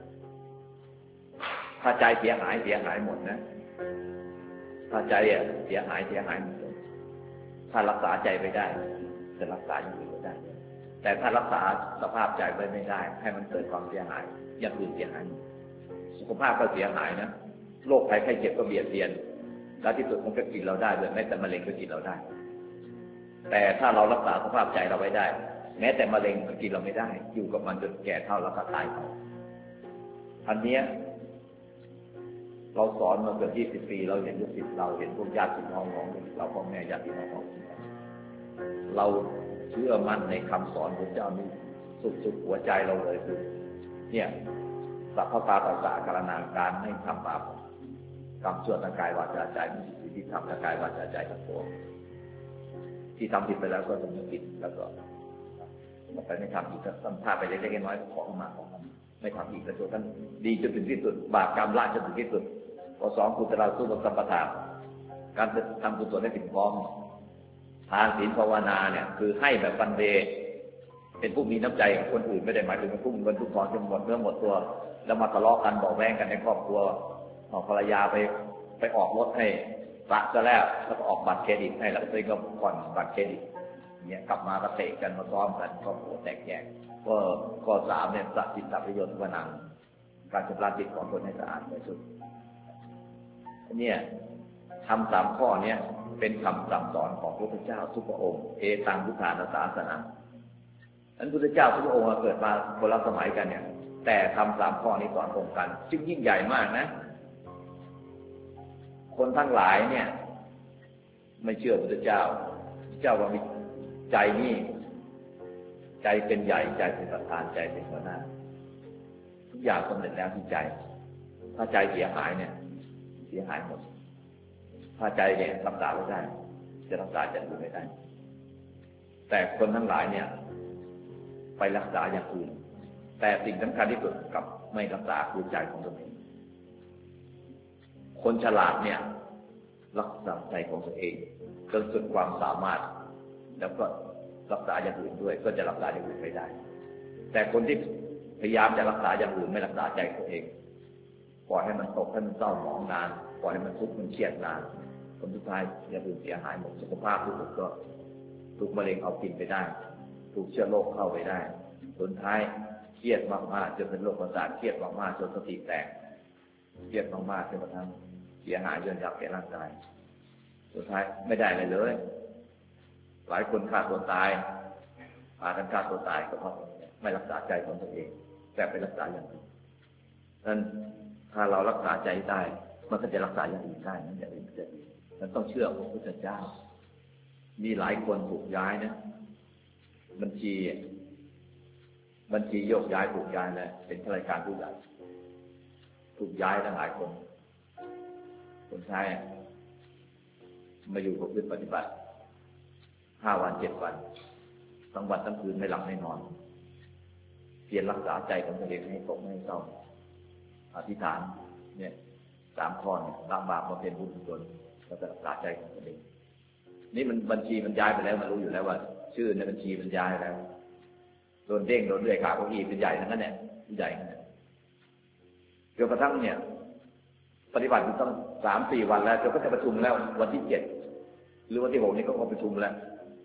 ถ้าใจเสียหายหมดนะถ้าใจเสียหายหมดถ้ารักษาใจไม่ได้จะรักษาอย่างอื่นไม่ได้แต่ถ้ารักษาสภาพใจไว้ไม่ได้ให้มันเกิดความเสียหายอย่างอื่นเสียหายสุขภาพก็เสียหายนะโรคภัยไข้เจ็บก็เบียดเบียนแล้วที่สุดมันก็กินเราได้เลยแม้แต่มะเร็งก็กินเราได้แต่ถ้าเรารักษาสภาพใจเราไว้ได้แม้แต่มะเร็งก็กินเราไม่ได้อยู่กับมันจนแก่เฒ่าแล้วก็ตายไปอันนี้เราสอนมาเกือบ20 ปีเราเห็นลูกศิษย์เราเห็นพวกญาติพี่น้องของเราพ่อแม่ญาติพี่น้องของเราเชื่อมั่นในคำสอนของเจ้านี่สุดหัวใจเราเลยคือเนี่ยสัพพะปาปัสสะการณาการให้ทำบาปกรรมชั่วทางกายวาจาใจมีสิ่งที่ทำทางกายวาจาใจทั้งปวงที่ทำผิดไปแล้วก็ต้องผิดแล้วก็ไปไม่ทำอีกก็ต้องพาไปเล็กๆน้อยๆขอมาไม่ทำอีกแต่ตัวท่านดีจนถึงที่สุดบาปกรรมละจนถึงที่สุดข้อ2กุศลสุขสัมปทานการทำกุศลให้ถึงพร้อมทานศีลภาวนาเนี่ยคือให้แบบปันเดเป็นผู้มีน้ำใจกับคนอื่นไม่ได้หมายถึงเป็นผู้มีเงินทุกทองจนหมดเนื้อหมดตัวแล้วมาทะเลาะกันบอกแว้งกันในครอบครัวภรรยาไปออกรถให้พระก็แล้วก็ออกบัตรเครดิตให้แล้วตัวเองก็ผ่อนบัตรเครดิตเนี่ยกลับมาก็เตะกันมาซ้อมกันครอบครัวแตกแยกข้อ3เนี่ยสัตจิตตประโยชน์วนังการชำระจิตของตนให้สะอาดบริสุทธิ์เนี่ยทำ3ข้อนี้เป็นคำสั่งสอนของพระพุทธเจ้าทุกพระองค์เอตังพุทธานาศาสนาอันพุทธเจ้าทุกพระองค์เกิดมาคนละสมัยกันเนี่ยแต่ทำ3ข้อนี้สอนตรงกันจึงยิ่งใหญ่มากนะคนทั้งหลายเนี่ยไม่เชื่อพระพุทธเจ้าว่ามีใจนี่ใจเป็นใหญ่ใจเป็นประธานใจเป็นหัวหน้าทุกอย่างสำเร็จแล้วที่ใจถ้าใจเสียหายเนี่ยเสียหายหมดถ้าใจเนี่ยรักษาไว้ได้จะรักษาอย่างอื่นไม่ได้แต่คนทั้งหลายเนี่ยไปรักษาอย่างอื่นแต่สิ่งสำคัญที่สุดกับไม่รักษาคือใจของตนเองคนฉลาดเนี่ยรักษาใจของตัวเองจนสุดความสามารถแล้วก็รักษาอย่างอื่นด้วยก็จะรักษาอย่างอื่นไม่ได้แต่คนที่พยายามจะรักษาอย่างอื่นไม่รักษาใจตัวเองปล่อยให้มันตกให้มันเศร้าหมองนานปล่อยให้มันทุกข์มันเครียดนานผลสุดท้ายอย่างอื่นเสียหายหมดสุขภาพทุกข์ก็ถูกมะเร็งเอากินไปได้ถูกเชื้อโรคเข้าไปได้สุดท้ายเครียดมากๆจนเป็นโรคประสาทเครียดมากๆจนสติแตกเครียดมากๆจนกระทั่งเสียหายจนยับแก่ร่างกายสุดท้ายไม่ได้อะไรเลยหลายคนฆ่าตัวตายพากันฆ่าตัวตายก็เพราะไม่รักษาใจของตัวเองแต่ไปรักษาอย่างอื่นนั้นถ้าเรารักษาใจได้มันก็จะรักษาอย่างอื่นได้นั่นอย่างอื่นจะดีมันต้องเชื่อพระพุทธเจ้ามีหลายคนถูกย้ายนะบัญชีโยกย้ายถูกย้ายแล้วเป็นข้าราชการผู้ใหญ่ถูกย้ายทั้งหลายคนใช้มาอยู่กับพื้นปฏิบัติ5 วัน 7 วันทั้งวันทั้งคืนไม่หลับไม่นอนเพียรรักษาใจของตัวเองให้ตกไม่เศร้าอธิษฐานเนี่ย3 ข้อเนี่ยละบาปมาเป็นบุญกุศลแล้วก็รักษาใจของตัวเองนี่มันบัญชีมันย้ายไปแล้วมันรู้อยู่แล้วว่าชื่อในบัญชีมันย้ายแล้วโดนเด้งโดนเลื่อยขาเก้าอี้เป็นใหญ่ทั้งนั้นเนี่ยใหญ่ทั้งนั้นจนกระทั่งเนี่ยปฏิบัติอยู่ตั้ง3-4 วันแล้วจนก็จะประชุมแล้ววันที่7หรือวันที่6นี่ก็ประชุมแล้ว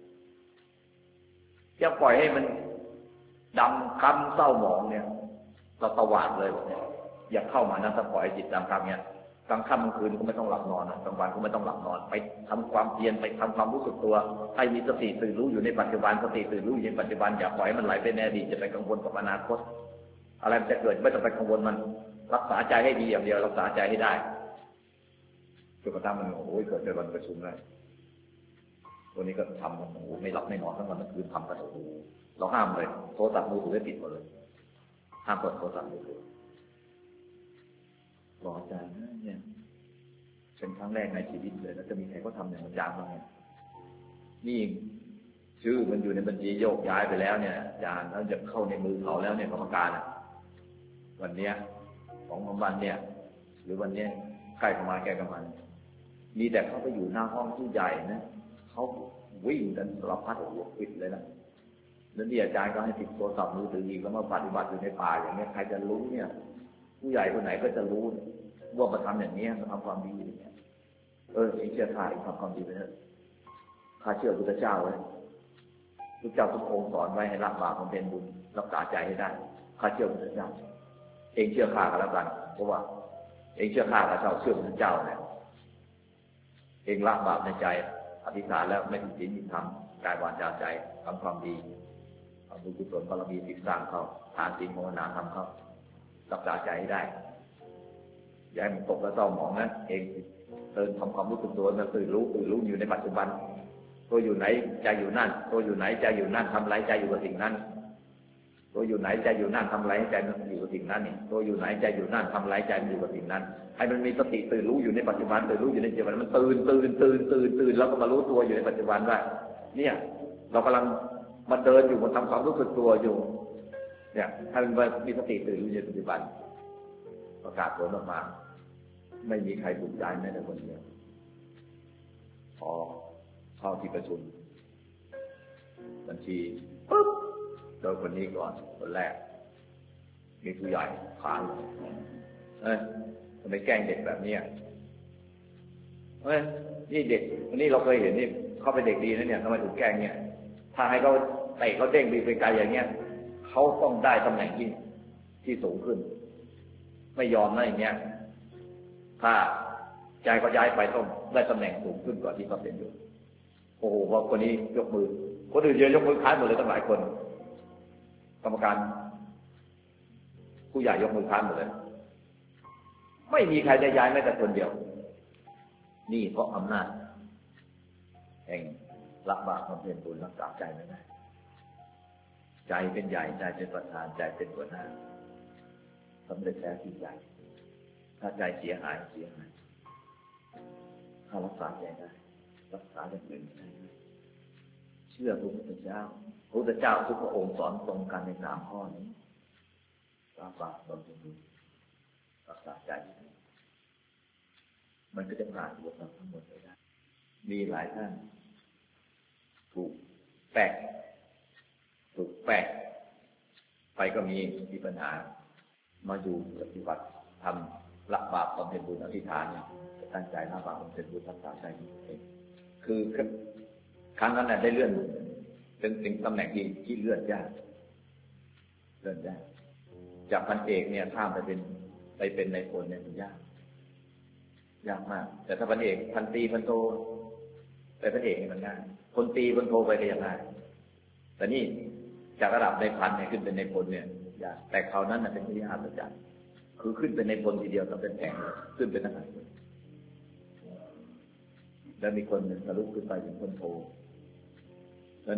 จะปล่อยให้มันดำคล้ำเศร้าหมองเนี่ยเราตวาดเลยเนี่ยอย่าเข้ามานะถ้าปล่อยจิตดำคล้ำเนี่ยกลางค่ำกลางคืนก็ไม่ต้องหลับนอนกลางวันก็ไม่ต้องหลับนอนไปทำความเพียรไปทำความรู้สึกตัวให้มีสติตื่นรู้อยู่ในปัจจุบันสติตื่นรู้อยู่ในปัจจุบันอย่าปล่อยมันไหลไปในอดีตจะไปกังวลกับอนาคตอะไรมันจะเกิดไม่ต้องไปกังวลมันรักษาใจให้ดีอย่างเดียวรักษาใจให้ได้จนกระทั่งมันโอ้ยเกิดเป็นวันประชุมเลยวันนี้ก็ทำโอ้โหไม่หลับไม่นอนทั้งวันทั้งคืนทำกันโอ้โหเราห้ามเลยโทรศัพท์มือถือให้ปิดหมดเลยห้ามเปิดโทรศัพท์มือถือรออาจารย์เนี่ยเป็นครั้งแรกในชีวิตเลยแล้วจะมีใครก็ทำอย่างอาจารย์บ้างไงนี่ชื่อมันอยู่ในบัญชีโยกย้ายไปแล้วเนี่ยอาจารย์แล้วจะเข้าในมือเขาแล้วเนี่ยกรรมการวันเนี้ยของวันเนี่ยหรือวันเนี้ยใกล้ประมาณมีแต่เขาไปอยู่หน้าห้องผู้ใหญ่นะเขาวิ่งกันสารพัดหัวปิดเลยนะแล้วนี่อาจารย์ก็ให้ติดโทรศัพท์มือถืออีกแล้วมาปฏิบัติอยู่ในป่าอย่างนี้ใครจะรู้เนี่ยผู้ใหญ่คนไหนก็จะรู้ว่ามาทำอย่างนี้มาทำความดีอย่างนี้เองเชื่อข้าเองทำความดีไปเถอะข้าเชื่อพุทธเจ้าไว้พุทธเจ้าทุกองค์สอนไว้ให้ละบาปบำเพ็ญบุญรักษาใจให้ได้ข้าเชื่อพุทธเจ้าเองเชื่อข้ากันแล้วกันเพราะว่าเองเชื่อข้ากับเจ้าเชื่อพุทธเจ้าเนี่ยเองละบาปในใจอธิษฐานแล้วไม่ผิดศีลผิดธรรมกายวาจาใจทำความดีทำบุญกุศลบารมีติดสร้างเขาทานศีลภาวนาทำเขารักษาใจให้ได้อย่าให้มันตกแล้วเศร้าหมองนะเองเดินทำความรู้สึกตัวมันตื่นรู้อยู่ในปัจจุบันตัวอยู่ไหนใจอยู่นั่นตัวอยู่ไหนใจอยู่นั่นทำไรใจอยู่กับสิ่งนั้นตัวอยู่ไหนใจอยู่นั่นทำไรใจมันอยู่กับสิ่งนั้นนี่ตัวอยู่ไหนใจอยู่นั่นทำไรใจมันอยู่กับสิ่งนั้นให้มันมีสติตื่นรู้อยู่ในปัจจุบันตื่นรู้อยู่ในปัจจุบันมันตื่นแล้วก็มารู้ตัวอยู่ในปัจจุบันว่าเนี่ยเรากำลังมาเดินอยู่มาทำความรู้สึกตัวอยู่เนี่ยให้มันมีสติตื่นรู้อยู่ในปัจจุบันประกาศผลออกมาไม่มีใครถูกย้ายแม้แต่คนเดียวพอเข้าที่ประชุมบัญชีปุ๊บโดยคนนี้ก่อนคนแรกมีผู้ใหญ่ขานทำไมแกล้งเด็กแบบนี้นี่เด็กวันนี้เราเคยเห็นนี่เขาเป็นเด็กดีนะเนี่ยทำไมถูกแกล้งเนี่ยถ้าให้เขาเตะเขาเด้งไปไกลอย่างเงี้ยเขาต้องได้ตำแหน่งที่สูงขึ้นไม่ยอมนะอย่างเงี้ยถ้าใจเขาย้ายไปต้องได้ตำแหน่งสูงขึ้นกว่าที่เขาเป็นอยู่โอ้โหพอคนนี้ยกมือคนอื่นยกมือค้านหมดเลยตั้งหลายคนกรรมการผู้ใหญ่ยกมือค้านหมดเลยไม่มีใครจะย้ายแม้แต่คนเดียวนี่เพราะอำนาจแห่งละบาปบำเพ็ญบุญรักษาใจไม่ได้ใจเป็นใหญ่ใจเป็นประธานใจเป็นหัวหน้าสำเร็จแล้วที่ใจถ้าใจเสียหายถ้ารักษาใจได้รักษาอย่างอื่นไม่ได้เชื่อพระพุทธเจ้าพระพุทธเจ้าทุกพระองค์สอนตรงกันใน3 ข้อนี้ละบาปบำเพ็ญบุญรักษาใจมันก็จะผ่านบททั้งหมดไปได้มีหลายท่านถูกแปะไปก็มีปัญหามาอยู่ปฏิบัติทำละบาปบำเพ็ญบุญอธิษฐานเนี่ยตั้งใจละบาปบำเพ็ญบุญรักษาใจเองคือครั้งนั้นได้เลื่อนเป็นตำแหน่งที่เลื่อนยากจากพันเอกเนี่ยข้ามไปเป็นนายพลเนี่ยมันยากมากแต่ถ้าพันเอกพันตรีพันโทไปพันเอกนี่มันง่ายพลตรีพลโทไปก็ยังง่ายแต่นี่จากระดับนายพันเนี่ยขึ้นเป็นนายพลเนี่ยยากแต่คราวนั้นเป็นที่ยากประจักษ์คือขึ้นเป็นนายพลทีเดียวต้องเป็นแผงขึ้นเป็นทหารแล้วมีคนหนึ่งทะลุขึ้นไปถึงพลโทนั้น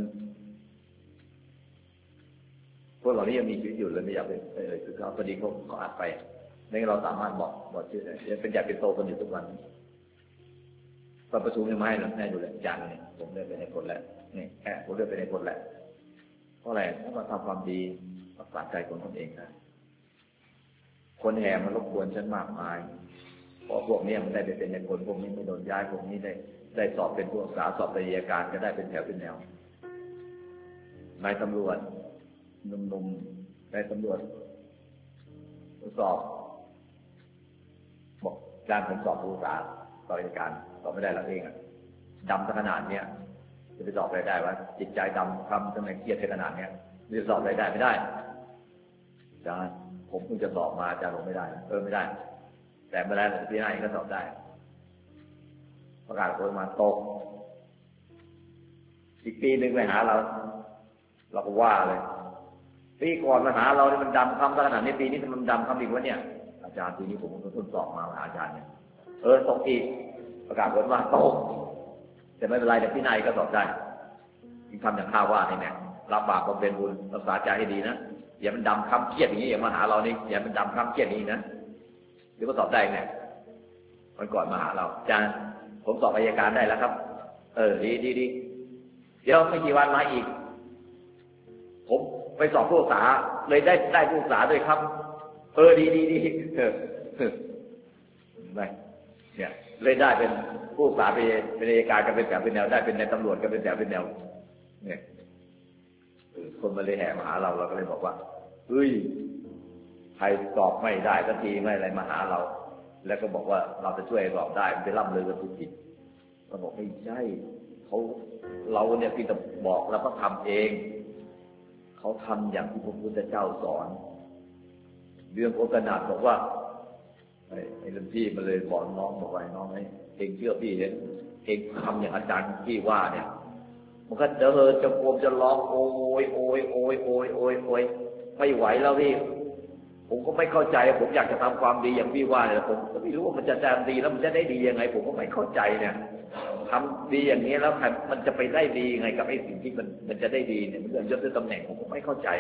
พวกเรานี้ยังมีชีวิตอยู่เลยไม่อยากเป็นคือเขาพอดีเขาอัดไปในเราสามารถบอกชื่อได้ยังเป็นใหญ่เป็นโตกันอยู่ทุกวันตอนประชุมยังไม่ให้แน่ดูเลยจานนี่ผมเลือกเป็นในผลแล้วนี่ผมเลือกเป็นในผลแล้วเพราะอะไรเพราะมาทำความดีรักษาใจคนเองนะคนแห่มันรบกวนฉันมากมายเพราะพวกนี้มันได้ไปเป็นในผลพวกนี้ไม่โดนย้ายพวกนี้ได้สอบเป็นผู้รักษาสอบปริญญาการก็ได้เป็นแถวเป็นแนวนายตำรวจหนุ่มๆนายตำรวจสอบบอกการผมสอบผู้รักษาปริญญาการสอบไม่ได้แล้วเองดำขนาดเนี้ยจะไปสอบอะไรได้วะจิตใจดำทำทำไมเครียดขนาดเนี้ยจะสอบอะไรได้ไม่ได้อาจารย์ผมเพิ่งจะสอบมาอาจารย์ผมไม่ได้ไม่ได้แต่เมื่อไรปีหน้าก็สอบได้ประกาศผลมาตกอีกปีหนึ่งไปหาเราก็ว่าเลยปีก่อนมาหาเราเนี่ยมันดำคำขนาดนี้ปีนี้มันดำคำอีกวะเนี่ยอาจารย์ปีนี้ผมก็ทดสอบมาหาอาจารย์เนี่ยตกอีกประกาศผลว่าตกแต่ไม่เป็นไรเดี๋ยวปีหน้าก็สอบได้ยิ่งทำอย่างข้าว่าเนี่ยรับบาปบำเพ็ญบุญรักษาใจให้ดีนะอย่ามันดำคำเครียดอย่างนี้อย่ามาหาเรานี่อย่ามันดำคำเครียดนี้นะเดี๋ยวก็สอบได้เนี่ยวันก่อนมาหาเราอาจารย์ผมสอบอัยการได้แล้วครับดีเดี๋ยวไม่กี่วันมาอีกผมไปสอบผู้ศึกษาเลยได้ผู้ศึกษาด้วยครับดีไม่เนี่ยเลยได้เป็นผู้ศึกษาเป็นอัยการกันเป็นแถวเป็นแนวได้เป็นในตำรวจกันเป็นแถวเป็นแนวเนี่ยคนมาเลยแห่มาหาเราก็เลยบอกว่าใครสอบไม่ได้สักทีไม่อะไรมาหาเราแล้วก็บอกว่าเราจะช่วยสอบได้มันไปร่ำลือกันทุกทีเราบอกไม่ใช่เราเนี่ยพี่จะบอกแล้วก็ทำเองเขาทำอย่างที่พระพุทธเจ้าสอนเรื่องโอกนาถบอกว่าไอ้รุ่นพี่มาเลยบอกน้องบอกว่าน้องเองเชื่อพี่เห็นเองทำอย่างอาจารย์พี่ว่าเนี่ยมันก็จะโกมจะร้องโอยไม่ไหวแล้วพี่ผมก็ไม่เข้าใจผมอยากจะทำความดีอย่างพี่ว่าเนี่ยผมก็ไม่รู้ว่ามันจะดีแล้วมันจะได้ดียังไงผมก็ไม่เข้าใจเนี่ยทำดีอย่างนี้แล้วมันจะไปได้ดียังไงกับไอ้สิ่งที่มันจะได้ดีเนี่ยเรื่องยศตำแหน่งผมก็ไม่เข้าใจ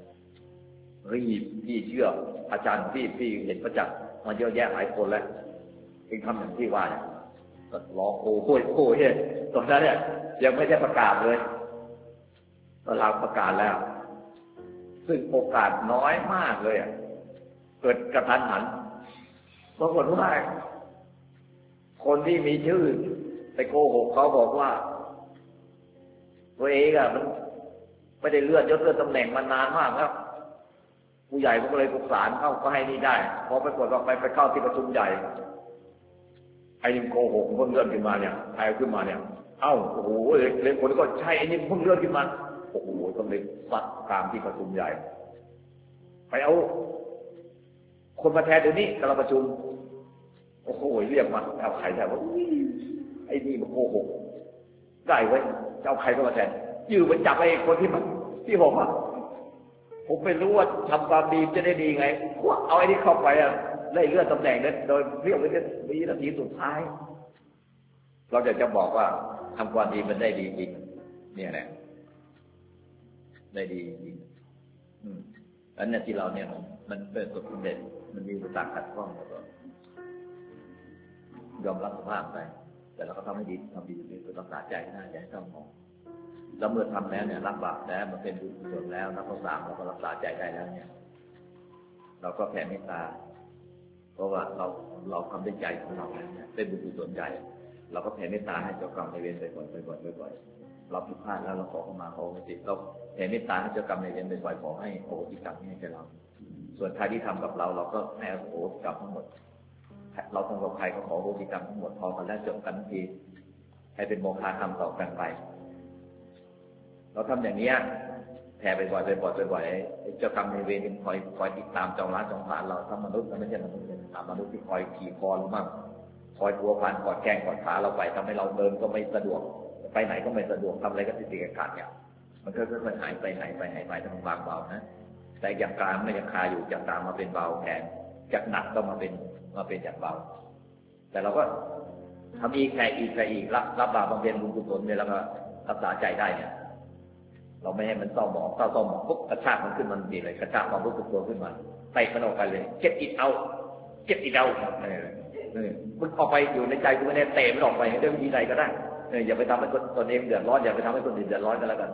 พี่เชื่ออาจารย์พี่เห็นประจักษ์มาเยอะแยะหลายคนแล้วเองทำอย่างที่ว่าเนี่ยก็ร้องโอ้ยตอนนั้นเนี่ยยังไม่ได้ประกาศเลยตอนเราประกาศแล้วซึ่งโอกาสน้อยมากเลยเกิดกระทันหันปรากฏว่าคนที่มีชื่อไปโกหกเขาบอกว่าตัวเองมันไม่ได้เลื่อนยศเลื่อนตำแหน่งมานานมากแล้วผู้ใหญ่ก็เลยสงสารเข้าก็ให้นี่ได้พอไปกดว่าไปเข้าที่ประชุมใหญ่ไอ้นี่โกหกเพิ่งเลื่อนขึ้นมาเนี่ยใครขึ้นมาเนี่ยโอ้โหเลยคนก็ใช่ไอ้นี่เพิ่งเลื่อนขึ้นมาโอ้โหก็เลยซัดตามที่ประชุมใหญ่ไปเอาคนมาแทนเดี๋ยวนี้กำลังประชุมโอ้โหเรียกมาเอาใครแต่ว่าไอ้นี่มันโกหกได้ไว้จะเอาใครเข้ามาแทนยืมมันจับไอ้คนที่บอกว่าผมไม่รู้ว่าทำความดีจะได้ดีไงเอาไอ้นี่เข้าไปได้เลื่อนตำแหน่งนั้นโดยเรียกว่าวินาทีสุดท้ายเราจะบอกว่าทำความดีมันได้ดีจริงเนี่ยแหละได้ดีจริงอันนี้ที่เราเนี่ยมันเป็นสุดเด่นมันมีอุปสรรคขัดข้องแล้วก็ยอมรับสภาพไปแต่เราก็ทำให้ดีทำดีเป็นรักษาใจนะอย่าให้เศร้าหมองแล้วเมื่อทำแล้วเนี่ยรับบาปแล้วมันเป็นบุญกุศลแล้วนับข้อสามเราก็รักษาใจได้แล้วเนี่ยเราก็แผ่เมตตาเพราะว่าเราทำด้วยใจของเราเนี่ยเป็นบุญกุศลใจเราก็แผ่เมตตาให้เจ้ากรรมนายเวรบ่อยเราผิดพลาดแล้วเราขอเข้ามาขอโหสิเราแผ่เมตตาให้เจ้ากรรมนายเวรบ่อยขอให้โหสิกรรมให้แก่เราส่วนใครที่ทำกับเราก็ให้โหสิกรรมทั้งหมดเราทำกับใครก็ขอโหสิกรรมทั้งหมดพอกันแล้วจบกันทันทีให้เป็นโมฆะธรรมต่อกันไปเราทำอย่างนี้แผ่บ่อยเจ้ากรรมนายเวรคอยติดตามจองล้างจองผลาญเราถ้ามนุษย์มันไม่ใช่มนุษย์มนุษย์ที่คอยขี่คอเราบ้างคอยตัวพันกอดแข้งกอดขาเราไปทำให้เราเดินก็ไม่สะดวกไปไหนก็ไม่สะดวกทำอะไรก็ติดขัดเนี่ยมันก็ค่อยๆหายไปทางบางเบานะแต่อย่างกลางไม่ยังคาอยู่จากกลางมาเป็นเบาแทนจากหนักก็มาเป็นจากเบาแต่เราก็ทำอีกแค่อีกรับบาปบำเพ็ญบุญกุศลเนี่ยแล้วก็รักษาใจได้เนี่ยเราไม่ให้มันเศร้าหมองปุ๊บกระชากมันขึ้นมันดีเลยกระชากความรู้สึกตัวขึ้นมาเตะมันออกไปเลยเก็บอิดเอามันออกไปอยู่ในใจกูไม่ได้เตะมันออกไปด้วยวิธีใดก็ได้อย่าไปทำให้ตนเองเดือดร้อนอย่าไปทำให้คนอื่นเดือดร้อนกันแล้วกัน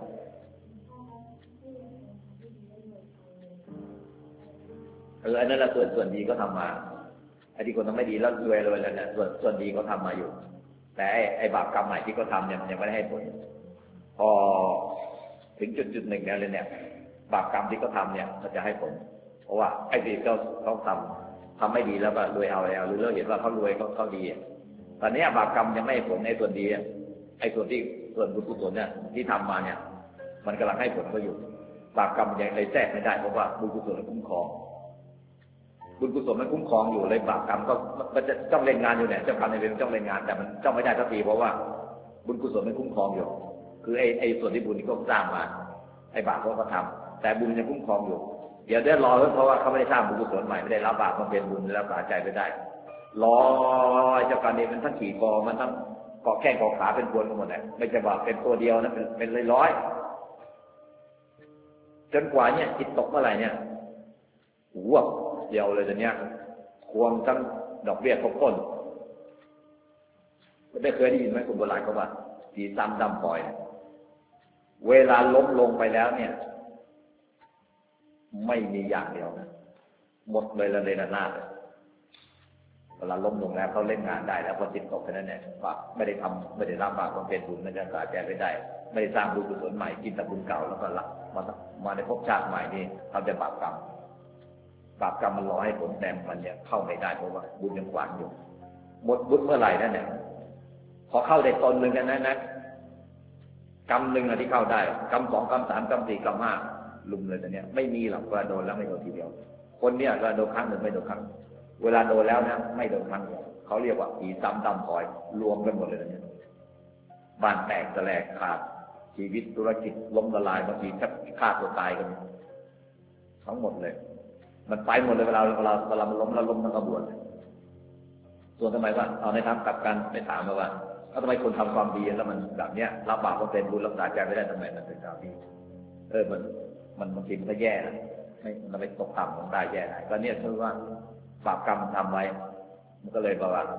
อันนั้นละส่วนดีก็ทำมาไอ้ที่คนทำไม่ดีแล้วรวยแล้วเนี่ยส่วนดีก็ทำมาอยู่แต่ไอ้บาปกรรมใหม่ที่เขาทำเนี่ยมันยังไม่ได้ให้ผลพอถึงจุดหนึ่งแล้วเลยเนี่ยบาปกรรมที่เขาทำเนี่ยมันจะให้ผลเพราะว่าไอ้ที่เขาทำไม่ดีแล้วก็รวยเอาหรือเราเห็นว่าเขารวยเขาดีตอนนี้บาปกรรมยังไม่ให้ผลในส่วนดีไอ้ส่วนบุญกุศลเนี่ยที่ทำมาเนี่ยมันกำลังให้ผลก็อยู่บาปกรรมยังเลยแทรกไม่ได้เพราะว่าบุญกุศลคุ้มครองบุญกุศลมันคุ้มครองอยู่เลยบาปกรรมก็มันจะจ้องเล่นงานอยู่เนี่ยเจ้ากรรมนายเวรจ้องเล่นงานแต่มันจ้องไม่ได้สักทีเพราะว่าบุญกุศลมันคุ้มครองอยู่คือไอ้ส่วนที่บุญที่เขาสร้างมาไอ้บาปเขาก็ทำแต่บุญยังคุ้มครองอยู่เดี๋ยวได้รอเพราะว่าเขาไม่ได้สร้างบุญกุศลใหม่ไม่ได้รับบาปมันเป็นบุญแล้วสาใจไปได้รอเจ้ากรรมนายเวรมันทั้งขี่คอมันทั้งเกาะแข้งเกาะขาเป็นพวนกันหมดเลยไม่ใช่ว่าเป็นตัวเดียวนะเป็นร้อยจนกว่าเนี่ยจิตตกเมื่อไหร่เนี่ยหัวเดียวเลยตอนเนี้ยควงทั้งดอกเบี้ยทบต้นได้เคยได้ยินไหมคุณโบราณเขาว่าสีซ้ำดำปล่อยเวลาล้มลงไปแล้วเนี่ยไม่มีอย่างเดียวนะหมดเลยละเลยละนาดเวลาล้มลงแล้วเขาเล่นงานได้แล้วพอจิตตกไปนั่นเนี่ยว่าไม่ได้รับบาปความเป็นบุญไม่ได้สาใจไปได้ไม่ได้สร้างบุญกุศลใหม่กินแต่บุญเก่าแล้วก็มาในภพชาติใหม่นี่ทำแต่บาปกรรมมันรอให้ผลแต้มมันเนี่ยเข้าไม่ได้เพราะว่าบุญยังขวางอยู่หมดบุญเมื่อไหร่นั่นเนี่ยพอเข้าได้ตนหนึ่งกันนะกรรมหนึ่งที่เข้าได้กรรม 2 กรรม 3 กรรม 4 กรรม 5ลุมเลยแต่เนี้ยไม่มีหรอกว่าโดนแล้วไม่โดนทีเดียวคนเนี่ยก็โดนครั้งหนึ่งไม่โดนครั้งเวลาโดนแล้วนะไม่โดนครั้งเดียวเขาเรียกว่าผีซ้ำดำพลอยรวมกันหมดเลยเนี่ยบ้านแตกแตกขาดชีวิตธุรกิจล้มละลายบางทีฆ่าตัวตายกันทั้งหมดเลยมันไปหมดเลยเวลามันล้มแล้วล้มทั้งกระบวนส่วนทำไมว่าเอาในทางกลับกันไม่ถามมาว่าแล้วทำไมคนทำความดีแล้วมันแบบเนี้ยรับบาปก็เป็นบุญรักษาใจไม่ได้ทำไมมันเป็นความดีมันบางทีมันก็แย่นะมันไม่ตกต่ำมันได้แย่ได้ก็เนี่ยคือว่าบาปกรรมมันทำไว้มันก็เลยบอกว่า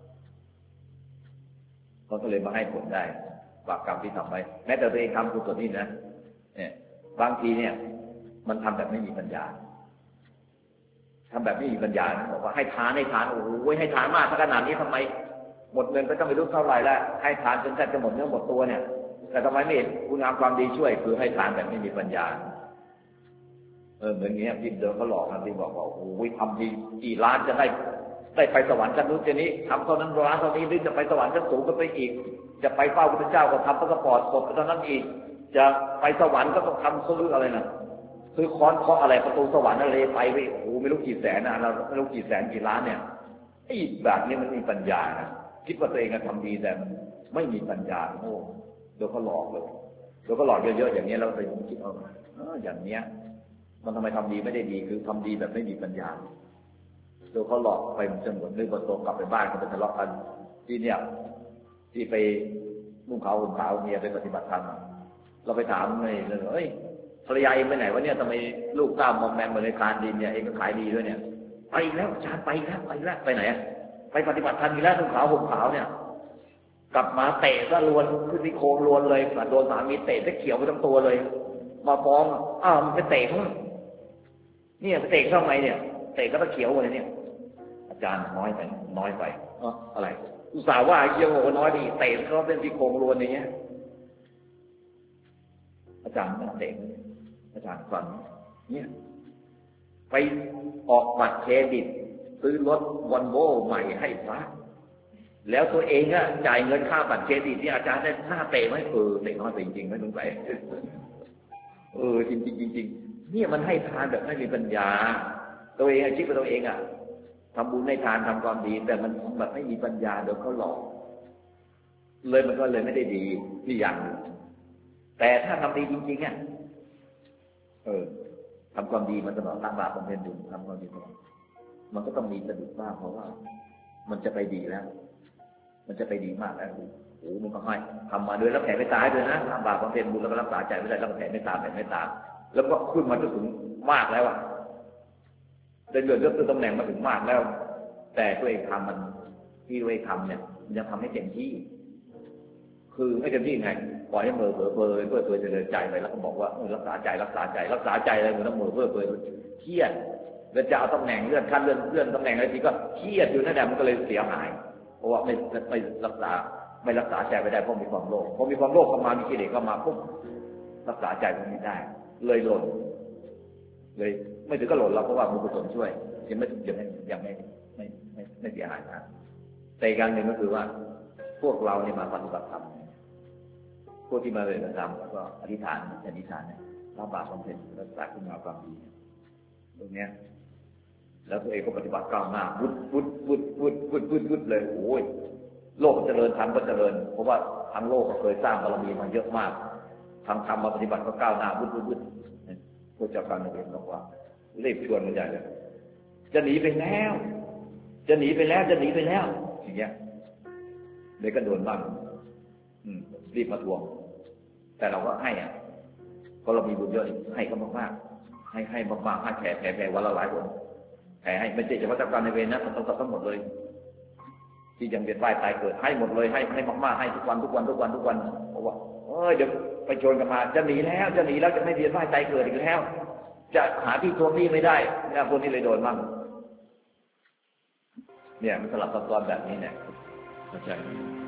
มันก็เลยมาให้ผลได้บาปกรรมที่ทำไว้แม้แต่ตัวเองทำกุศลนี่นะเนี่ยบางทีเนี่ยมันทำแบบไม่มีปัญญาทำแบบไม่มีปัญญาบอกว่าให้ทานโอ้โหให้ทานมากขนาดนี้ทำไมหมดเงินก็ต้องไม่รู้เท่าไหร่แล้วให้ทานจนแทบจะหมดเนื้อหมดตัวเนี่ยแต่ทำไมไม่เห็นคุณงามความดีช่วยคือให้ทานแบบไม่มีปัญญาเหมือนเงี้ยที่เดิมเขาหลอกนะที่บอกว่าโอ้ยทำดีกี่ล้านจะได้ไปสวรรค์ชั้นนู้นชั้นนี้ทำเท่านั้นล้านเท่านี้หรือจะไปสวรรค์ชั้นสูงก็ไปอีกจะไปเฝ้าพระเจ้าก็ทำพระกระปอดกดเท่านั้นอีกจะไปสวรรค์ก็ต้องทำซื้ออะไรนะซื้อค้อนเคาะอะไรประตูสวรรค์อะไรไปโอ้โหไม่รู้กี่แสนนะเราไม่รู้กี่แสนกี่ล้านเนี่ยไอ้แบบนี้มันมีปัญญานะคิดว่าตัวเองทำดีแต่มันไม่มีปัญญาโง่เดี๋ยวเขาหลอกเลยเดี๋ยวเขาหลอกเยอะๆอย่างนี้เราไปคิดอย่างเนี้ยมันทำไมทำดีไม่ได้ดีคือทำดีแบบไม่มีปัญญาเดี๋ยวเขาหลอกไปมันจะเหมือนเรื่องประตูกลับไปบ้านก็ไปทะเลาะกันที่เนี่ยที่ไปนุ่งขาวห่มขาวเมียไปปฏิบัติธรรมเราไปถามเลยเอ้ยภรรยาเองไปไหนวะเนี่ยทำไมลูกเต้ามอมแมมเหมือนในคานดินเนี่ยเองก็ขายดีด้วยเนี่ยไปแล้วอาจารย์ไปแล้วไปไหนไปปฏิบัติธรรมอีกแล้วนุ่งขาวห่มขาวเนี่ยกลับมาเตะซะลวนขึ้นที่โครงลวนเลยโดนสามีเตะซะเขียวไปทั้งตัวเลยมาฟ้องมันไปเตะเขาเนี่ยไปเตะเข้าไงเนี่ยเตะก็ตะเขียวเลยเนี่ยอาจารย์น้อยไปอะไรอุตส่าห์ว่าเยี่ยมโหน้อยดีเตะเขาเป็นที่โครงลวนอย่างเงี้ยอาจารย์ไม่เตะอาจารย์ฟังเนี่ยไปออกบัตรเครดิตซื้อรถวอลโว่ใหม่ให้พระแล้วตัวเองอะจ่ายเงินค่าบัตรเครดิตที่อาจารย์ได้หน้าเตะไหมเตะน้อยไปจริงๆไม่ต้องไปจริงเนี่ยมันให้ทานแบบไม่มีปัญญาตัวเองคิดว่าตัวเองอะทำบุญให้ทานทำความดีแต่มันแบบไม่มีปัญญาเดี๋ยวเขาหลอกเลยมันก็เลยไม่ได้ดีนี่อย่างนึงแต่ถ้าทำดีจริงๆอ่ะทำความดีมันจะละบาปบำเพ็ญบุญทำความดีมันก็ต้องมีสะดุดบ้างเพราะว่ามันจะไปดีแล้วมันจะไปดีมากแล้วโอ้มันก็ให้ทำมาด้วยแล้วแผ่ไม่ตายด้วยนะทำบาปบำเพ็ญบุญแล้วก็รักษาใจไม่ได้แล้วแผ่ไม่ตายแล้วก็ขึ้นมาจนถึงมากแล้วอ่ะได้เลื่อนตำแหน่งมาถึงมากแล้วแต่ตัวเองทำมันที่ตัวเองทำเนี่ยมันยังทำให้เต็มที่คือไม่เต็มที่ไงปล่อยให้เมื่อเพื่อตัวเจริญใจไปแล้วก็บอกว่ารักษาใจอะไรเหมือนน้ำมือเพื่อเครียดแล้วจะเอาตำแหน่งเลื่อนขั้นเลื่อนตำแหน่งอะไรทีก็เครียดอยู่นั่นแหละมันก็เลยเสียหายเพราะว่าไม่รักษาใจไม่ได้เพราะมีความโลภพอมีความโลภเข้ามามีกิเลสเข้ามาปุ๊บรักษาใจมันไม่ได้เลยหล่นเลยไม่ถึงก็หล่นเราเพราะว่าบุญกุศลช่วยยังไม่เสียหายนะแต่อีกการหนึ่งก็คือว่าพวกเราเนี่ยมาปฏิบัติธรรมพวกที่มาปฏิบัติธรรมแล้วก็อธิษฐานละบาปบำเพ็ญรักษาคุณงามความดีตรงเนี้ยแล้วตัวเองก็ปฏิบัติก้าวหน้าวุดเลยโอ้ยโลกเจริญธรรมก็เจริญเพราะว่าทั้งโลกก็เคยสร้างบารมีมาเยอะมากทำธรรมมาปฏิบัติก็ก้าวหน้าวุดพระเจ้าการนายเวรบอกว่ารีบชวนมันใหญ่เลยจะหนีไปแล้วจะหนีไปแล้วอย่างเงี้ยเลยก็โดนบ้างรีบมาทวงแต่เราก็ให้เพราะเรามีบุญเยอะให้ก็มากๆให้มากๆให้แผ่วันละหลายคนแผ่ให้ไม่ใช่เฉพาะเจ้ากรรมนายเวรนะทั้งหมดเลยที่ยังเวียนว่ายตายเกิดให้หมดเลยให้มากๆให้ทุกวันเพราะว่าเดี๋ยวไปชวนกันมาจะหนีแล้วจะไม่เวียนว่ายตายเกิดอีกแล้วจะหาที่ทวงหนี้ไม่ได้เนี่ยพวกนี้เลยโดนมั่งเนี่ยมันสลับซับซ้อนแบบนี้เนี่ยเข้าใจ